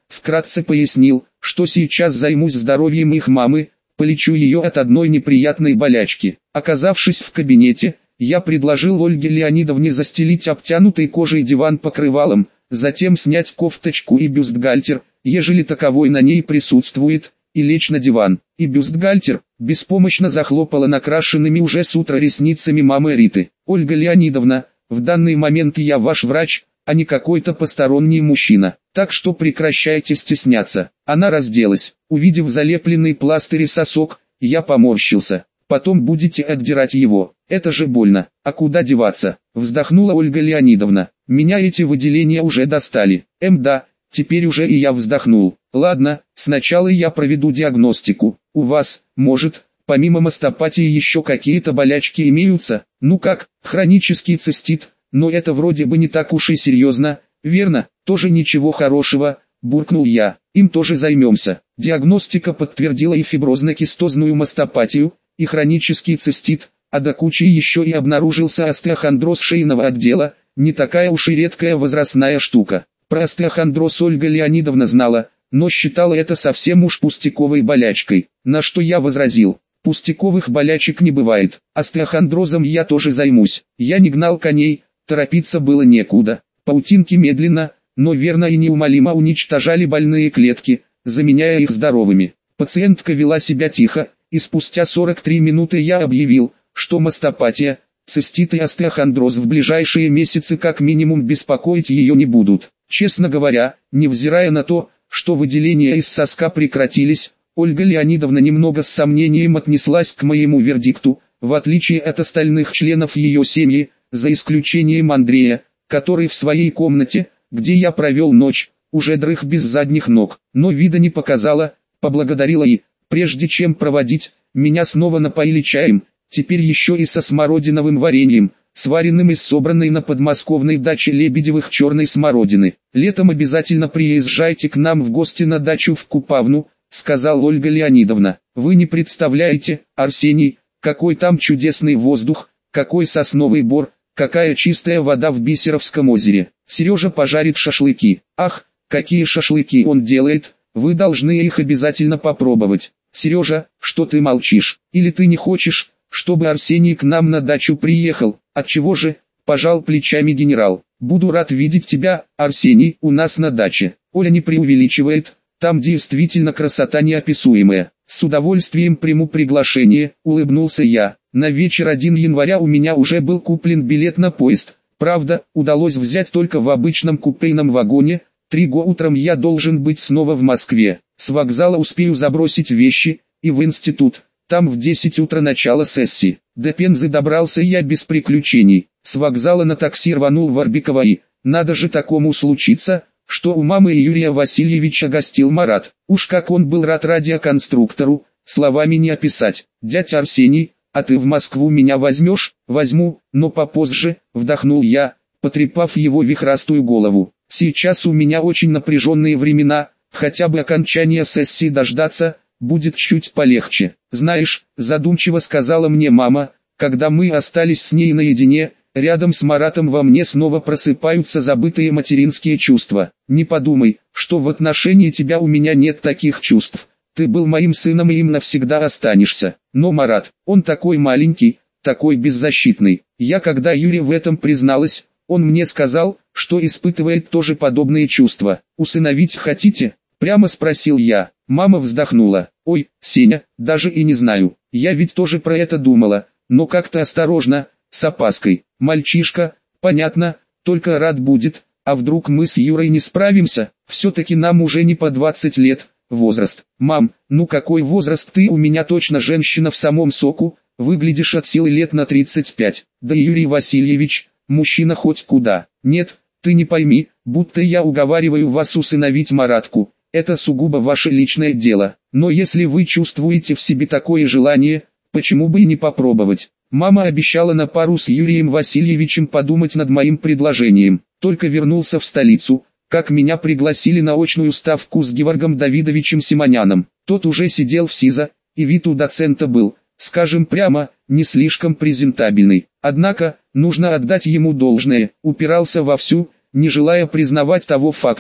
Speaker 1: вкратце пояснил, что сейчас займусь здоровьем их мамы, полечу ее от одной неприятной болячки. Оказавшись в кабинете, я предложил Ольге Леонидовне застелить обтянутый кожей диван покрывалом, затем снять кофточку и бюстгальтер, ежели таковой на ней присутствует, и лечь на диван. И бюстгальтер беспомощно захлопала накрашенными уже с утра ресницами мамы Риты. «Ольга Леонидовна, в данный момент я ваш врач, а не какой-то посторонний мужчина, так что прекращайте стесняться». Она разделась. Увидев залепленный пластырь и сосок, я поморщился. «Потом будете отдирать его, это же больно, а куда деваться?» Вздохнула Ольга Леонидовна. «Меня эти выделения уже достали». Да, теперь уже и я вздохнул. «Ладно, сначала я проведу диагностику. У вас, может, помимо мастопатии еще какие-то болячки имеются? Ну как, хронический цистит, но это вроде бы не так уж и серьезно, верно? Тоже ничего хорошего», буркнул я. «Им тоже займемся». Диагностика подтвердила и фиброзно-кистозную мастопатию, и хронический цистит, а до кучи еще и обнаружился остеохондроз шейного отдела, не такая уж и редкая возрастная штука. Про остеохондроз Ольга Леонидовна знала, но считала это совсем уж пустяковой болячкой, на что я возразил: пустяковых болячек не бывает, остеохондрозом я тоже займусь. Я не гнал коней, торопиться было некуда. Паутинки медленно, но верно и неумолимо уничтожали больные клетки, заменяя их здоровыми. Пациентка вела себя тихо, и спустя 43 минуты я объявил, что мастопатия, цистит и остеохондроз в ближайшие месяцы как минимум беспокоить ее не будут. Честно говоря, невзирая на то, что выделения из соска прекратились, Ольга Леонидовна немного с сомнением отнеслась к моему вердикту, в отличие от остальных членов ее семьи, за исключением Андрея, который в своей комнате, где я провел ночь, уже дрых без задних ног, но вида не показала, поблагодарила и, прежде чем проводить, меня снова напоили чаем, теперь еще и со смородиновым вареньем, сваренным из собранной на подмосковной даче Лебедевых черной смородины. «Летом обязательно приезжайте к нам в гости на дачу в Купавну», сказала Ольга Леонидовна. «Вы не представляете, Арсений, какой там чудесный воздух, какой сосновый бор, какая чистая вода в Бисеровском озере. Сережа пожарит шашлыки. Ах, какие шашлыки он делает, вы должны их обязательно попробовать. Сережа, что ты молчишь? Или ты не хочешь, чтобы Арсений к нам на дачу приехал?» «Отчего же?» – пожал плечами генерал. «Буду рад видеть тебя, Арсений, у нас на даче». Оля не преувеличивает, там действительно красота неописуемая. «С удовольствием приму приглашение», – улыбнулся я. На вечер 1 января у меня уже был куплен билет на поезд. Правда, удалось взять только в обычном купейном вагоне. 3 го утром я должен быть снова в Москве. С вокзала успею забросить вещи и в институт. Там в 10 утра начало сессии. До Пензы добрался я без приключений. С вокзала на такси рванул в Арбиково и, надо же такому случиться, что у мамы Юрия Васильевича гостил Марат. Уж как он был рад радиоконструктору, словами не описать. «Дядя Арсений, а ты в Москву меня возьмешь?» «Возьму, но попозже», вдохнул я, потрепав его вихрастую голову. «Сейчас у меня очень напряженные времена, хотя бы окончания сессии дождаться, будет чуть полегче. Знаешь», задумчиво сказала мне мама, когда мы остались с ней наедине, рядом с Маратом во мне снова просыпаются забытые материнские чувства. «Не подумай, что в отношении тебя у меня нет таких чувств. Ты был моим сыном и им навсегда останешься. Но Марат, он такой маленький, такой беззащитный. Я когда Юре в этом призналась, он мне сказал, что испытывает тоже подобные чувства. Усыновить хотите?» Прямо спросил я. Мама вздохнула. «Ой, Сеня, даже и не знаю. Я ведь тоже про это думала, но как-то осторожно, с опаской. Мальчишка, понятно, только рад будет, а вдруг мы с Юрой не справимся? Все-таки нам уже не по 20 лет, возраст». «Мам, ну какой возраст, ты у меня точно женщина в самом соку, выглядишь от силы лет на 35. Да и Юрий Васильевич, мужчина хоть куда. Нет, ты не пойми, будто я уговариваю вас усыновить Маратку. Это сугубо ваше личное дело, но если вы чувствуете в себе такое желание, почему бы и не попробовать?» Мама обещала на пару с Юрием Васильевичем подумать над моим предложением. Только вернулся в столицу, как меня пригласили на очную ставку с Геворгом Давидовичем Симоняном. Тот уже сидел в СИЗО, и вид у доцента был, скажем прямо, не слишком презентабельный. Однако, нужно отдать ему должное, упирался вовсю, не желая признавать того факта,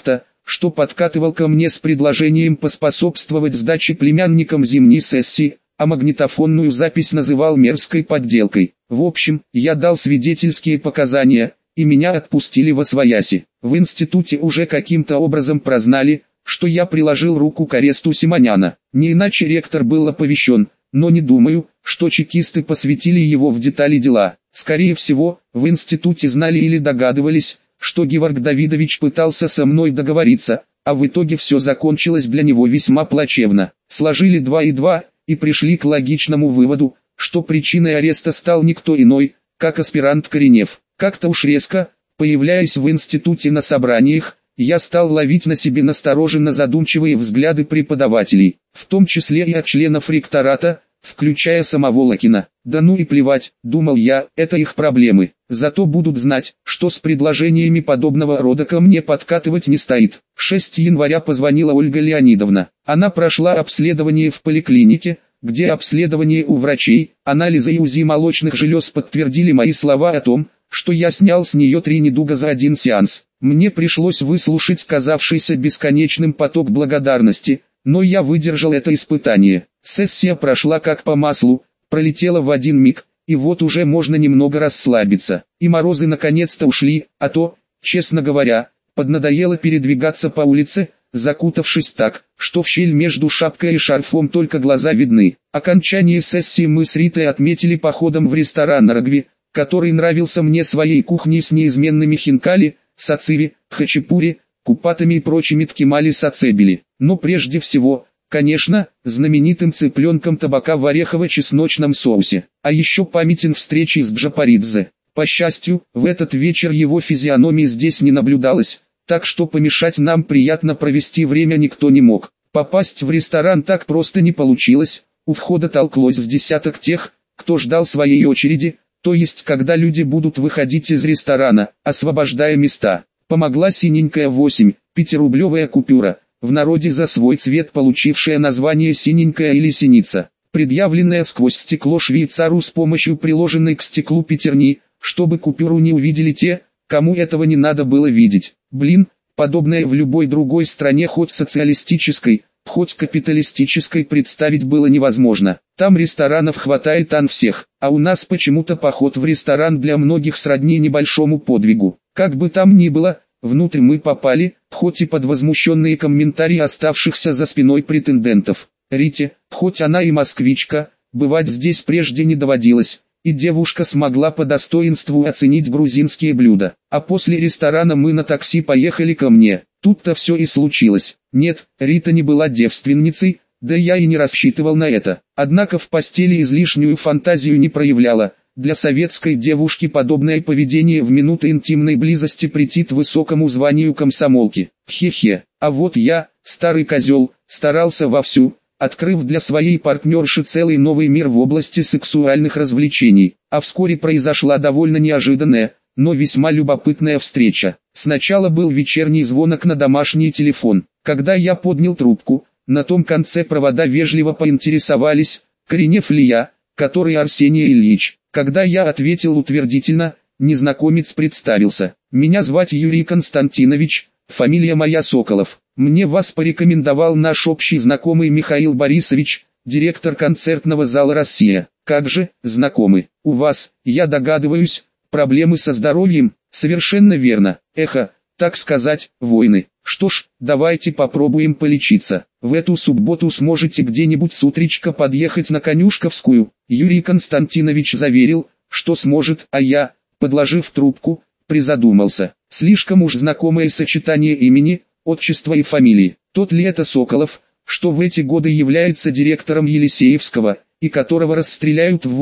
Speaker 1: что подкатывал ко мне с предложением поспособствовать сдаче племянникам зимней сессии, а магнитофонную запись называл мерзкой подделкой. В общем, я дал свидетельские показания, и меня отпустили восвояси. В институте уже каким-то образом прознали, что я приложил руку к аресту Симоняна. Не иначе ректор был оповещен, но не думаю, что чекисты посвятили его в детали дела. Скорее всего, в институте знали или догадывались, что Геворг Давидович пытался со мной договориться, а в итоге все закончилось для него весьма плачевно. Сложили 2 и 2, и пришли к логичному выводу, что причиной ареста стал никто иной, как аспирант Коренев. Как-то уж резко, появляясь в институте на собраниях, я стал ловить на себе настороженно задумчивые взгляды преподавателей, в том числе и от членов ректората, включая самого Лакина. Да ну и плевать, думал я, это их проблемы. Зато будут знать, что с предложениями подобного рода ко мне подкатывать не стоит. 6 января позвонила Ольга Леонидовна. Она прошла обследование в поликлинике, где обследование у врачей, анализы и УЗИ молочных желез подтвердили мои слова о том, что я снял с нее 3 недуга за один сеанс. Мне пришлось выслушать казавшийся бесконечным поток благодарности, но я выдержал это испытание. Сессия прошла как по маслу, пролетела в один миг, и вот уже можно немного расслабиться. И морозы наконец-то ушли, а то, честно говоря, поднадоело передвигаться по улице, закутавшись так, что в щель между шапкой и шарфом только глаза видны. Окончание сессии мы с Ритой отметили походом в ресторан «Рагви», который нравился мне своей кухней с неизменными хинкали, сациви, хачапури, купатами и прочими ткемали-сацебели. Но прежде всего, конечно, знаменитым цыпленком табака в орехово-чесночном соусе. А еще памятен встречи с Джапаридзе. По счастью, в этот вечер его физиономии здесь не наблюдалось, так что помешать нам приятно провести время никто не мог. Попасть в ресторан так просто не получилось, у входа толклось с десяток тех, кто ждал своей очереди, то есть когда люди будут выходить из ресторана, освобождая места. Помогла синенькая 5-рублевая купюра, в народе за свой цвет получившая название синенькая или синица, предъявленная сквозь стекло швейцару с помощью приложенной к стеклу пятерни, чтобы купюру не увидели те, кому этого не надо было видеть. Блин, подобное в любой другой стране хоть социалистической, хоть капиталистической представить было невозможно. Там ресторанов хватает ан всех, а у нас почему-то поход в ресторан для многих сродни небольшому подвигу. Как бы там ни было, внутрь мы попали, хоть и под возмущенные комментарии оставшихся за спиной претендентов. Рите, хоть она и москвичка, бывать здесь прежде не доводилось, и девушка смогла по достоинству оценить грузинские блюда. А после ресторана мы на такси поехали ко мне. Тут-то все и случилось. Нет, Рита не была девственницей, да я и не рассчитывал на это. Однако в постели излишнюю фантазию не проявляла. Для советской девушки подобное поведение в минуты интимной близости претит высокому званию комсомолки. Хе-хе. А вот я, старый козел, старался вовсю, открыв для своей партнерши целый новый мир в области сексуальных развлечений. А вскоре произошла довольно неожиданная, но весьма любопытная встреча. Сначала был вечерний звонок на домашний телефон. Когда я поднял трубку, на том конце провода вежливо поинтересовались, Коренев ли я, который Арсений Ильич. Когда я ответил утвердительно, незнакомец представился. Меня звать Юрий Константинович, фамилия моя Соколов. Мне вас порекомендовал наш общий знакомый Михаил Борисович, директор концертного зала «Россия». Как же, знакомы. У вас, я догадываюсь, проблемы со здоровьем? Совершенно верно. Эхо, так сказать, войны. Что ж, давайте попробуем полечиться. В эту субботу сможете где-нибудь с утречка подъехать на Конюшковскую? Юрий Константинович заверил, что сможет, а я, подложив трубку, призадумался. Слишком уж знакомое сочетание имени, отчества и фамилии. Тот ли это Соколов, что в эти годы является директором Елисеевского, и которого расстреляют в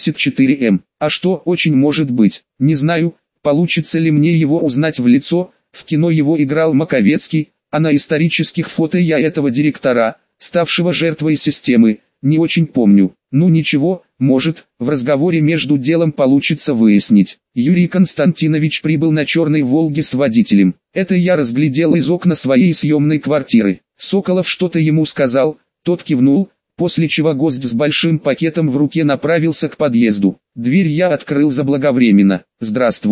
Speaker 1: 84М? А что очень может быть, не знаю, получится ли мне его узнать в лицо. В кино его играл Маковецкий, а на исторических фото я этого директора, ставшего жертвой системы, не очень помню. Ну ничего, может, в разговоре между делом получится выяснить. Юрий Константинович прибыл на черной «Волге» с водителем. Это я разглядел из окна своей съемной квартиры. Соколов что-то ему сказал, тот кивнул, после чего гость с большим пакетом в руке направился к подъезду. Дверь я открыл заблаговременно. «Здравствуйте».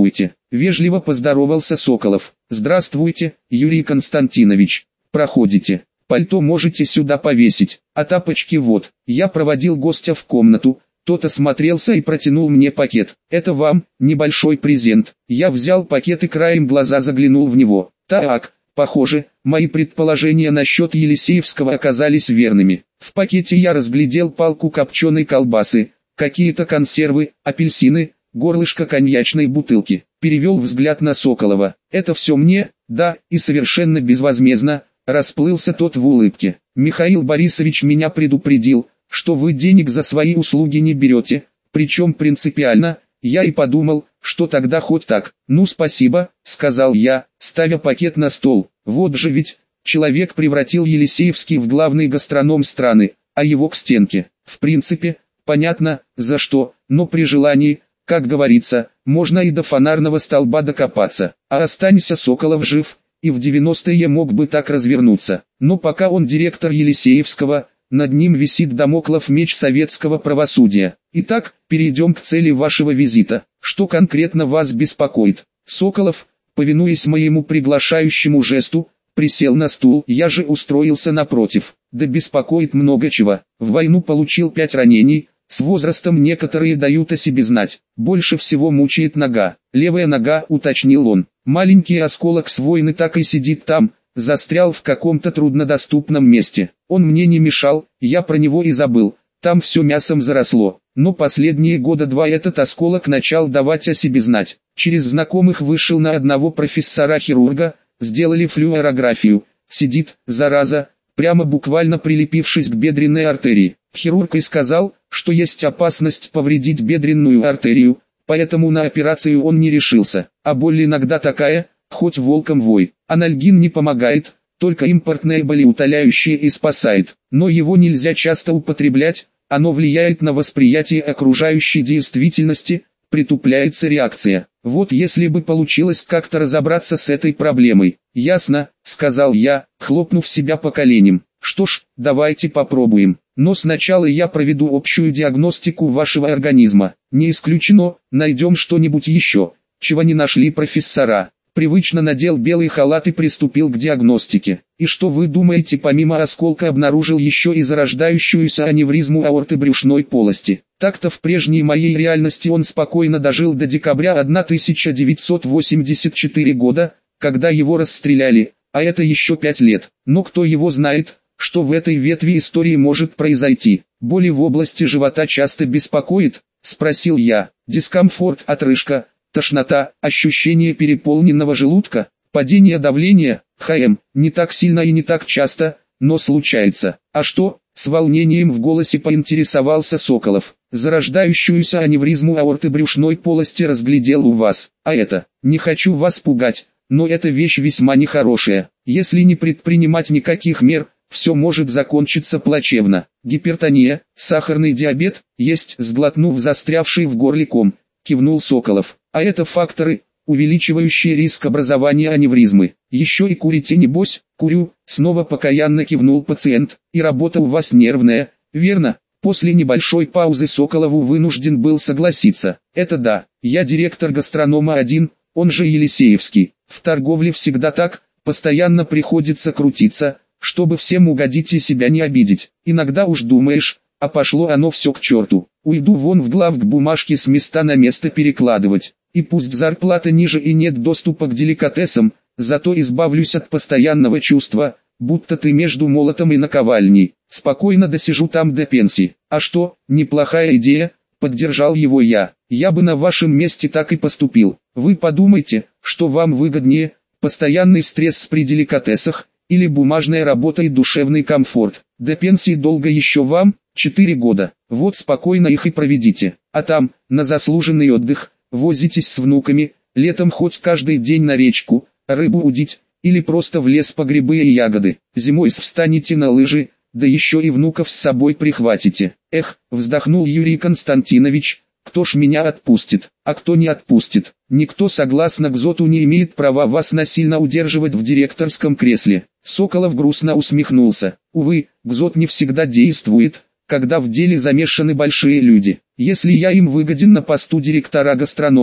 Speaker 1: Вежливо поздоровался Соколов. Здравствуйте, Юрий Константинович. Проходите. Пальто можете сюда повесить, а тапочки вот. Я проводил гостя в комнату. Тот осмотрелся и протянул мне пакет. Это вам, небольшой презент. Я взял пакет и краем глаза заглянул в него. Так, похоже, мои предположения насчет Елисеевского оказались верными. В пакете я разглядел палку копченой колбасы, какие-то консервы, апельсины, горлышко коньячной бутылки. Перевел взгляд на Соколова. Это все мне, да, и совершенно безвозмездно. Расплылся тот в улыбке. Михаил Борисович меня предупредил, что вы денег за свои услуги не берете, причем принципиально. Я и подумал, что тогда хоть так. Ну спасибо, сказал я, ставя пакет на стол. Вот же ведь, человек превратил Елисеевский в главный гастроном страны, а его к стенке. В принципе, понятно, за что, но при желании, как говорится, можно и до фонарного столба докопаться. А останься Соколов жив, и в 90-е мог бы так развернуться. Но пока он директор Елисеевского, над ним висит дамоклов меч советского правосудия. Итак, перейдем к цели вашего визита. Что конкретно вас беспокоит? Соколов, повинуясь моему приглашающему жесту, присел на стул. Я же устроился напротив. Да беспокоит много чего. В войну получил 5 ранений. С возрастом некоторые дают о себе знать. Больше всего мучает нога. Левая нога, уточнил он. Маленький осколок с войны так и сидит там, застрял в каком-то труднодоступном месте. Он мне не мешал, я про него и забыл. Там все мясом заросло. Но последние года 2 этот осколок начал давать о себе знать. Через знакомых вышел на одного профессора-хирурга, сделали флюорографию. Сидит, зараза, прямо буквально прилепившись к бедренной артерии. Хирург и сказал, что есть опасность повредить бедренную артерию, поэтому на операцию он не решился. А боль иногда такая, хоть волком вой. Анальгин не помогает, только импортное болеутоляющее и спасает. Но его нельзя часто употреблять, оно влияет на восприятие окружающей действительности, притупляется реакция. Вот если бы получилось как-то разобраться с этой проблемой. Ясно, сказал я, хлопнув себя по коленям. Что ж, давайте попробуем. Но сначала я проведу общую диагностику вашего организма. Не исключено, найдем что-нибудь еще, чего не нашли профессора. Привычно надел белый халат и приступил к диагностике. И что вы думаете, помимо осколка обнаружил еще и зарождающуюся аневризму аорты брюшной полости. Так-то в прежней моей реальности он спокойно дожил до декабря 1984 года, когда его расстреляли, а это еще 5 лет. Но кто его знает, что в этой ветви истории может произойти. Боли в области живота часто беспокоит, спросил я. Дискомфорт, отрыжка, тошнота, ощущение переполненного желудка, падение давления, не так сильно и не так часто, но случается. А что? С волнением в голосе поинтересовался Соколов. Зарождающуюся аневризму аорты брюшной полости разглядел у вас. А это, не хочу вас пугать, но эта вещь весьма нехорошая. Если не предпринимать никаких мер, все может закончиться плачевно. Гипертония, сахарный диабет, есть, сглотнув застрявший в горле ком, кивнул Соколов. А это факторы, увеличивающие риск образования аневризмы. Еще и курите небось? Курю, снова покаянно кивнул пациент. И работа у вас нервная, верно? После небольшой паузы Соколову вынужден был согласиться. Это да, я директор гастронома 1, он же Елисеевский. В торговле всегда так, постоянно приходится крутиться, чтобы всем угодить и себя не обидеть. Иногда уж думаешь, а пошло оно все к черту. Уйду вон в главк бумажки с места на место перекладывать. И пусть зарплата ниже и нет доступа к деликатесам, зато избавлюсь от постоянного чувства, будто ты между молотом и наковальней. Спокойно досижу там до пенсии. А что, неплохая идея, поддержал его я. Я бы на вашем месте так и поступил. Вы подумайте, что вам выгоднее, постоянный стресс при деликатесах, или бумажная работа и душевный комфорт. До пенсии долго еще вам? 4 года. Вот спокойно их и проведите. А там, на заслуженный отдых, возитесь с внуками, летом хоть каждый день на речку, рыбу удить, или просто в лес по грибы и ягоды. Зимой встанете на лыжи, да еще и внуков с собой прихватите. Эх, вздохнул Юрий Константинович, кто ж меня отпустит, а кто не отпустит? Никто согласно ГЗОТу не имеет права вас насильно удерживать в директорском кресле. Соколов грустно усмехнулся. Увы, ГЗОТ не всегда действует, когда в деле замешаны большие люди. Если я им выгоден на посту директора гастронома,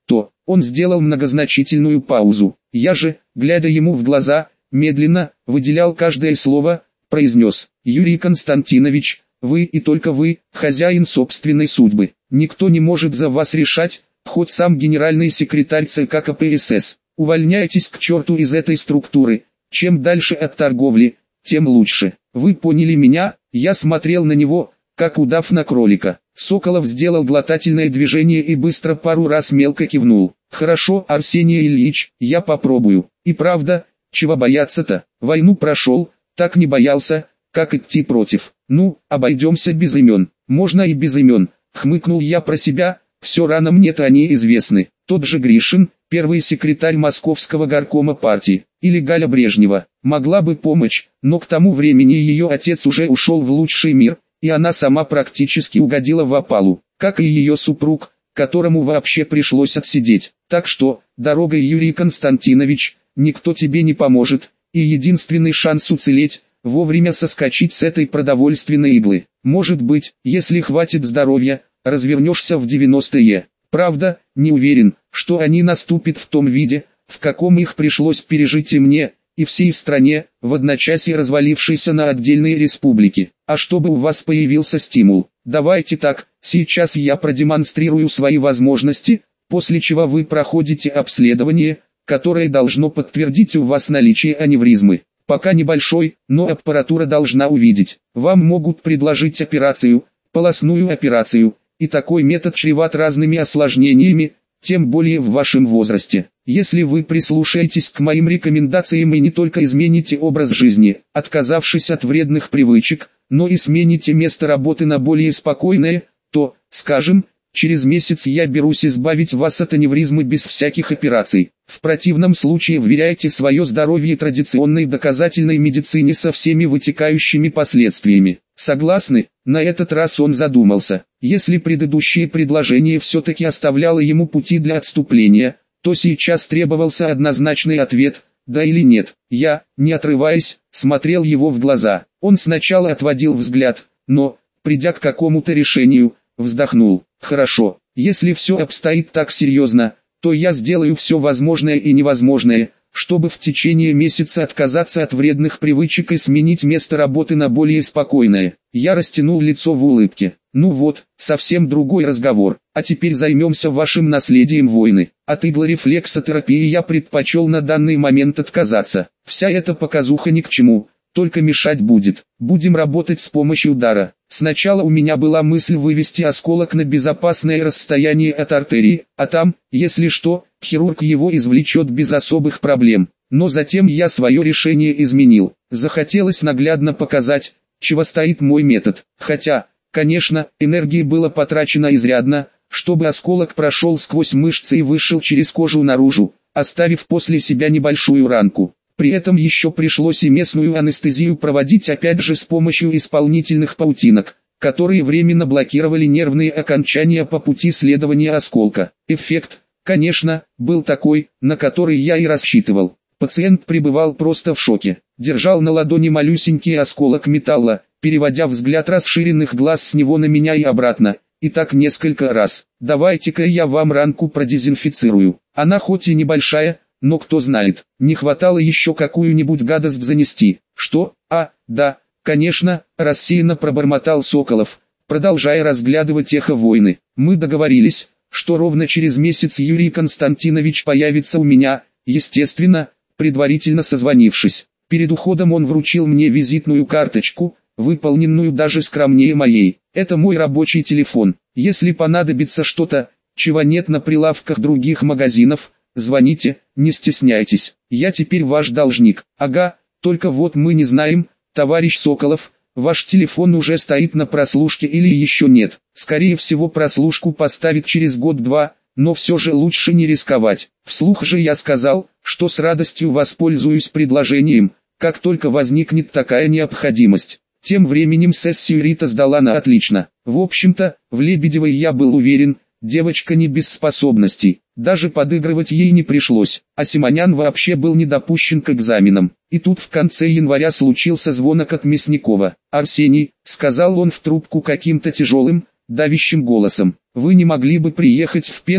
Speaker 1: то. Он сделал многозначительную паузу. Я же, глядя ему в глаза, медленно, выделял каждое слово, произнес: «Юрий Константинович, вы и только вы, хозяин собственной судьбы. Никто не может за вас решать, хоть сам генеральный секретарь ЦК КПСС. Увольняйтесь к черту из этой структуры. Чем дальше от торговли, тем лучше. Вы поняли меня?» Я смотрел на него, как удав на кролика. Соколов сделал глотательное движение и быстро пару раз мелко кивнул. «Хорошо, Арсений Ильич, я попробую. И правда, чего бояться-то? Войну прошел, так не боялся, как идти против. Ну, обойдемся без имен». «Можно и без имен», хмыкнул я про себя, все рано мне-то они известны. Тот же Гришин, первый секретарь Московского горкома партии, или Галя Брежнева, могла бы помочь, но к тому времени ее отец уже ушел в лучший мир, и она сама практически угодила в опалу, как и ее супруг, которому вообще пришлось отсидеть. Так что, дорогой Юрий Константинович, никто тебе не поможет, и единственный шанс уцелеть – вовремя соскочить с этой продовольственной иглы. Может быть, если хватит здоровья, развернешься в 90-е. Правда, не уверен, что они наступят в том виде, в каком их пришлось пережить и мне, и всей стране, в одночасье развалившейся на отдельные республики. А чтобы у вас появился стимул, давайте так, сейчас я продемонстрирую свои возможности, после чего вы проходите обследование, которое должно подтвердить у вас наличие аневризмы. Пока небольшой, но аппаратура должна увидеть. Вам могут предложить операцию, полостную операцию, и такой метод чреват разными осложнениями, тем более в вашем возрасте. Если вы прислушаетесь к моим рекомендациям и не только измените образ жизни, отказавшись от вредных привычек, но и смените место работы на более спокойное, то, скажем, через месяц я берусь избавить вас от аневризмы без всяких операций. В противном случае вверяйте свое здоровье традиционной доказательной медицине со всеми вытекающими последствиями. Согласны? На этот раз он задумался. Если предыдущее предложение все-таки оставляло ему пути для отступления, то сейчас требовался однозначный ответ, да или нет. Я, не отрываясь, смотрел его в глаза. Он сначала отводил взгляд, но, придя к какому-то решению, вздохнул. «Хорошо, если все обстоит так серьезно, то я сделаю все возможное и невозможное, чтобы в течение месяца отказаться от вредных привычек и сменить место работы на более спокойное». Я растянул лицо в улыбке. «Ну вот, совсем другой разговор. А теперь займемся вашим наследием войны. От иглорефлексотерапии я предпочел на данный момент отказаться. Вся эта показуха ни к чему, только мешать будет. Будем работать с помощью дара. Сначала у меня была мысль вывести осколок на безопасное расстояние от артерии, а там, если что, хирург его извлечет без особых проблем. Но затем я свое решение изменил. Захотелось наглядно показать, чего стоит мой метод. Хотя, конечно, энергии было потрачено изрядно, чтобы осколок прошел сквозь мышцы и вышел через кожу наружу, оставив после себя небольшую ранку. При этом еще пришлось и местную анестезию проводить опять же с помощью исполнительных паутинок, которые временно блокировали нервные окончания по пути следования осколка. Эффект, конечно, был такой, на который я и рассчитывал. Пациент пребывал просто в шоке, держал на ладони малюсенький осколок металла, переводя взгляд расширенных глаз с него на меня и обратно, и так несколько раз. «Давайте-ка я вам ранку продезинфицирую. Она хоть и небольшая, но кто знает, не хватало еще какую-нибудь гадость занести». «Что? Да, конечно», рассеянно пробормотал Соколов, продолжая разглядывать эхо войны. «Мы договорились, что ровно через месяц Юрий Константинович появится у меня, естественно, предварительно созвонившись. Перед уходом он вручил мне визитную карточку, выполненную даже скромнее моей. Это мой рабочий телефон. Если понадобится что-то, чего нет на прилавках других магазинов, звоните, не стесняйтесь. Я теперь ваш должник». «Ага, только вот мы не знаем, товарищ Соколов, ваш телефон уже стоит на прослушке или еще нет. Скорее всего прослушку поставит через год-два, но все же лучше не рисковать». Вслух же я сказал, что с радостью воспользуюсь предложением, как только возникнет такая необходимость. Тем временем сессию Рита сдала на отлично. В общем-то, в Лебедевой я был уверен, девочка не без способностей. Даже подыгрывать ей не пришлось, а Симонян вообще был не допущен к экзаменам. И тут в конце января случился звонок от Мясникова. «Арсений», — сказал он в трубку каким-то тяжелым, давящим голосом, — «вы не могли бы приехать в Пензу?»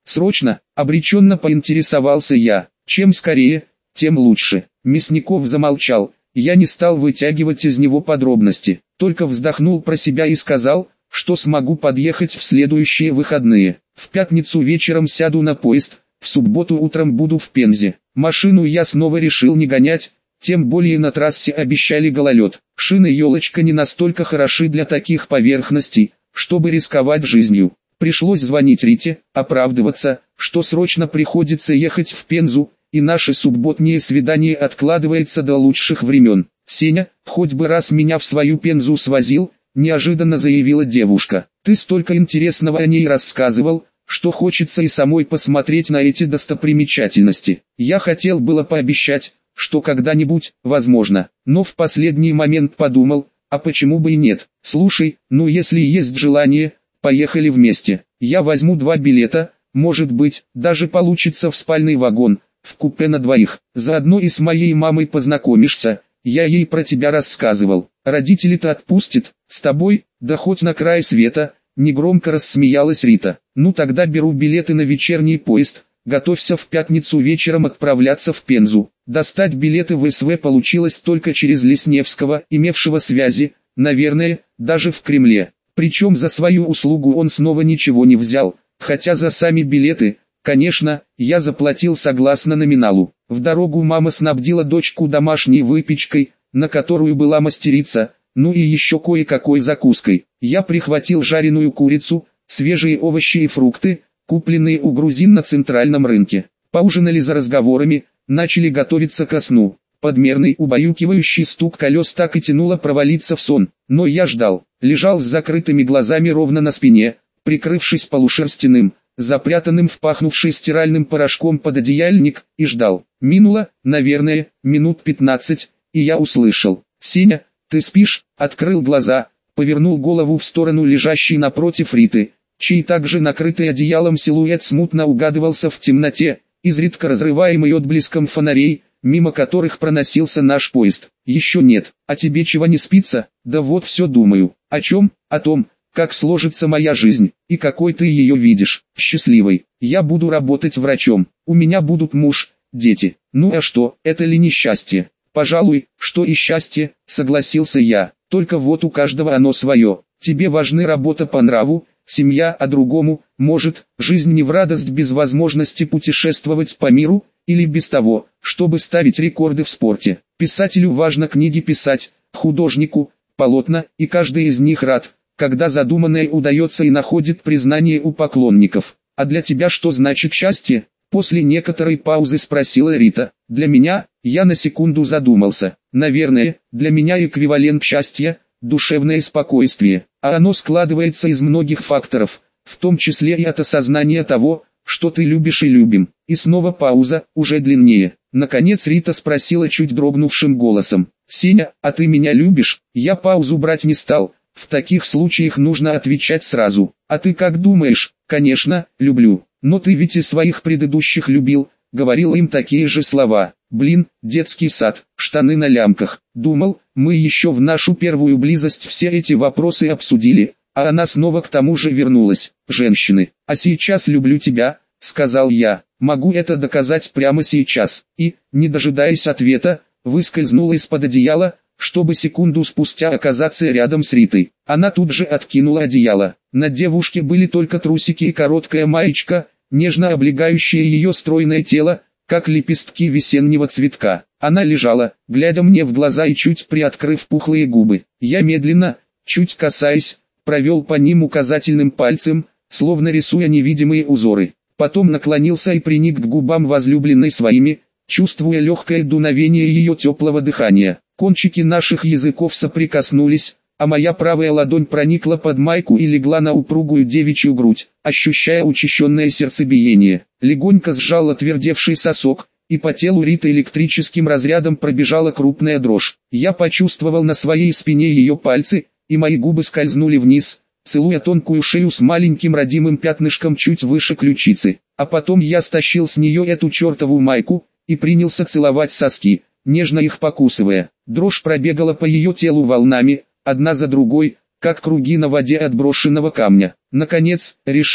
Speaker 1: Срочно, обреченно поинтересовался я. Чем скорее, тем лучше. Мясников замолчал. Я не стал вытягивать из него подробности, только вздохнул про себя и сказал, что смогу подъехать в следующие выходные. В пятницу вечером сяду на поезд, в субботу утром буду в Пензе. Машину я снова решил не гонять, тем более на трассе обещали гололед. Шины елочка не настолько хороши для таких поверхностей, чтобы рисковать жизнью. Пришлось звонить Рите, оправдываться, что срочно приходится ехать в Пензу, и наше субботнее свидание откладывается до лучших времен. «Сеня, хоть бы раз меня в свою Пензу свозил», — неожиданно заявила девушка. «Ты столько интересного о ней рассказывал, что хочется и самой посмотреть на эти достопримечательности». Я хотел было пообещать, что когда-нибудь, возможно, но в последний момент подумал, а почему бы и нет. «Слушай, ну если есть желание, поехали вместе. Я возьму 2 билета, может быть, даже получится в спальный вагон, в купе на 2. Заодно и с моей мамой познакомишься, я ей про тебя рассказывал. Родители-то отпустят, с тобой, да хоть на край света», — негромко рассмеялась Рита. «Ну тогда беру билеты на вечерний поезд, готовься в пятницу вечером отправляться в Пензу». Достать билеты в СВ получилось только через Лесневского, имевшего связи, наверное, даже в Кремле. Причем за свою услугу он снова ничего не взял, хотя за сами билеты, конечно, я заплатил согласно номиналу. В дорогу мама снабдила дочку домашней выпечкой, на которую была мастерица, ну и еще кое-какой закуской. Я прихватил жареную курицу, свежие овощи и фрукты, купленные у грузин на центральном рынке. Поужинали за разговорами, начали готовиться ко сну. Подмерный убаюкивающий стук колес так и тянуло провалиться в сон, но я ждал, лежал с закрытыми глазами ровно на спине, прикрывшись полушерстяным, запрятанным в пахнувший стиральным порошком пододеяльник, и ждал. Минуло, наверное, минут 15, и я услышал: «Сеня, ты спишь?» Открыл глаза, повернул голову в сторону лежащей напротив Риты, чей также накрытый одеялом силуэт смутно угадывался в темноте, изредка разрываемый отблеском фонарей, мимо которых проносился наш поезд. «Еще нет, а тебе чего не спится?» «Да вот все думаю». «О чем?» «О том, как сложится моя жизнь, и какой ты ее видишь, счастливой. Я буду работать врачом, у меня будут муж, дети. Ну а что, это ли не счастье?» «Пожалуй, что и счастье», согласился я, «только вот у каждого оно свое. Тебе важны работа по нраву, семья, а другому, может, жизнь не в радость без возможности путешествовать по миру, или без того, чтобы ставить рекорды в спорте. Писателю важно книги писать, художнику – полотна, и каждый из них рад, когда задуманное удается и находит признание у поклонников. А для тебя что значит счастье?» После некоторой паузы спросила Рита. «Для меня», я на секунду задумался, «наверное, для меня эквивалент счастья – душевное спокойствие, а оно складывается из многих факторов, в том числе и от осознания того, что ты любишь и любим». И снова пауза, уже длиннее. Наконец Рита спросила чуть дрогнувшим голосом: «Сеня, а ты меня любишь?» Я паузу брать не стал, в таких случаях нужно отвечать сразу. «А ты как думаешь?» «Конечно, люблю. Но ты ведь и своих предыдущих любил», говорил им такие же слова. «Блин, детский сад, штаны на лямках». Думал, мы еще в нашу первую близость все эти вопросы обсудили, а она снова к тому же вернулась. «Женщины, а сейчас люблю тебя», сказал я. «Могу это доказать прямо сейчас». И, не дожидаясь ответа, выскользнул из-под одеяла, чтобы секунду спустя оказаться рядом с Ритой. Она тут же откинула одеяло. На девушке были только трусики и короткая маечка, нежно облегающая ее стройное тело, как лепестки весеннего цветка. Она лежала, глядя мне в глаза и чуть приоткрыв пухлые губы. Я медленно, чуть касаясь, провел по ним указательным пальцем, словно рисуя невидимые узоры. Потом наклонился и приник к губам возлюбленной своими, чувствуя легкое дуновение ее теплого дыхания. Кончики наших языков соприкоснулись, а моя правая ладонь проникла под майку и легла на упругую девичью грудь, ощущая учащенное сердцебиение. Легонько сжал отвердевший сосок, и по телу Риты электрическим разрядом пробежала крупная дрожь. Я почувствовал на своей спине ее пальцы, и мои губы скользнули вниз, целуя тонкую шею с маленьким родимым пятнышком чуть выше ключицы. А потом я стащил с нее эту чертову майку, и принялся целовать соски, нежно их покусывая. Дрожь пробегала по ее телу волнами, одна за другой, как круги на воде от брошенного камня. Наконец, решив,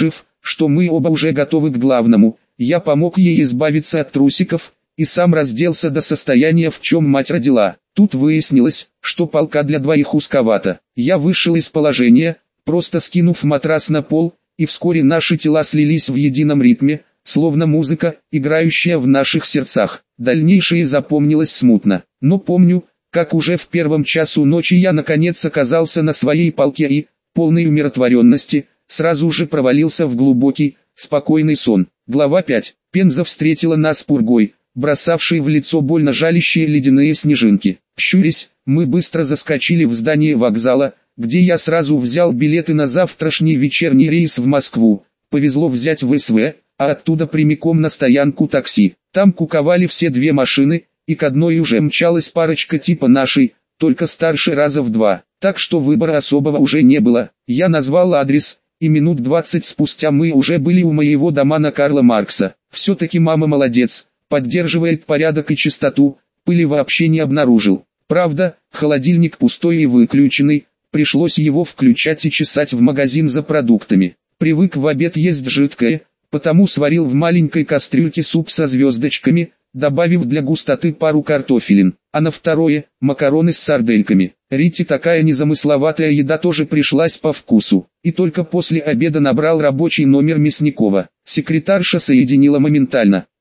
Speaker 1: что мы оба уже готовы к главному. Я помог ей избавиться от трусиков, и сам разделся до состояния, в чем мать родила. Тут выяснилось, что полка для двоих узковата. Я вышел из положения, просто скинув матрас на пол, и вскоре наши тела слились в едином ритме, словно музыка, играющая в наших сердцах. Дальнейшее запомнилось смутно, но помню, как уже в первом часу ночи я наконец оказался на своей полке и, полной умиротворенности, сразу же провалился в глубокий, спокойный сон. Глава 5. Пенза встретила нас пургой, бросавшей в лицо больно жалящие ледяные снежинки. Щурясь, мы быстро заскочили в здание вокзала, где я сразу взял билеты на завтрашний вечерний рейс в Москву. Повезло взять ВСВ, а оттуда прямиком на стоянку такси. Там куковали все две машины, и к одной уже мчалась парочка типа нашей, только старше раза в 2. Так что выбора особого уже не было. Я назвал адрес, и минут 20 спустя мы уже были у моего дома на Карла Маркса. Все-таки мама молодец, поддерживает порядок и чистоту, пыли вообще не обнаружил. Правда, холодильник пустой и выключенный, пришлось его включать и чесать в магазин за продуктами. Привык в обед есть жидкое, потому сварил в маленькой кастрюльке суп со звездочками, добавив для густоты пару картофелин, а на второе – макароны с сардельками. Рите такая незамысловатая еда тоже пришлась по вкусу, и только после обеда набрал рабочий номер Мясникова. Секретарша соединила моментально.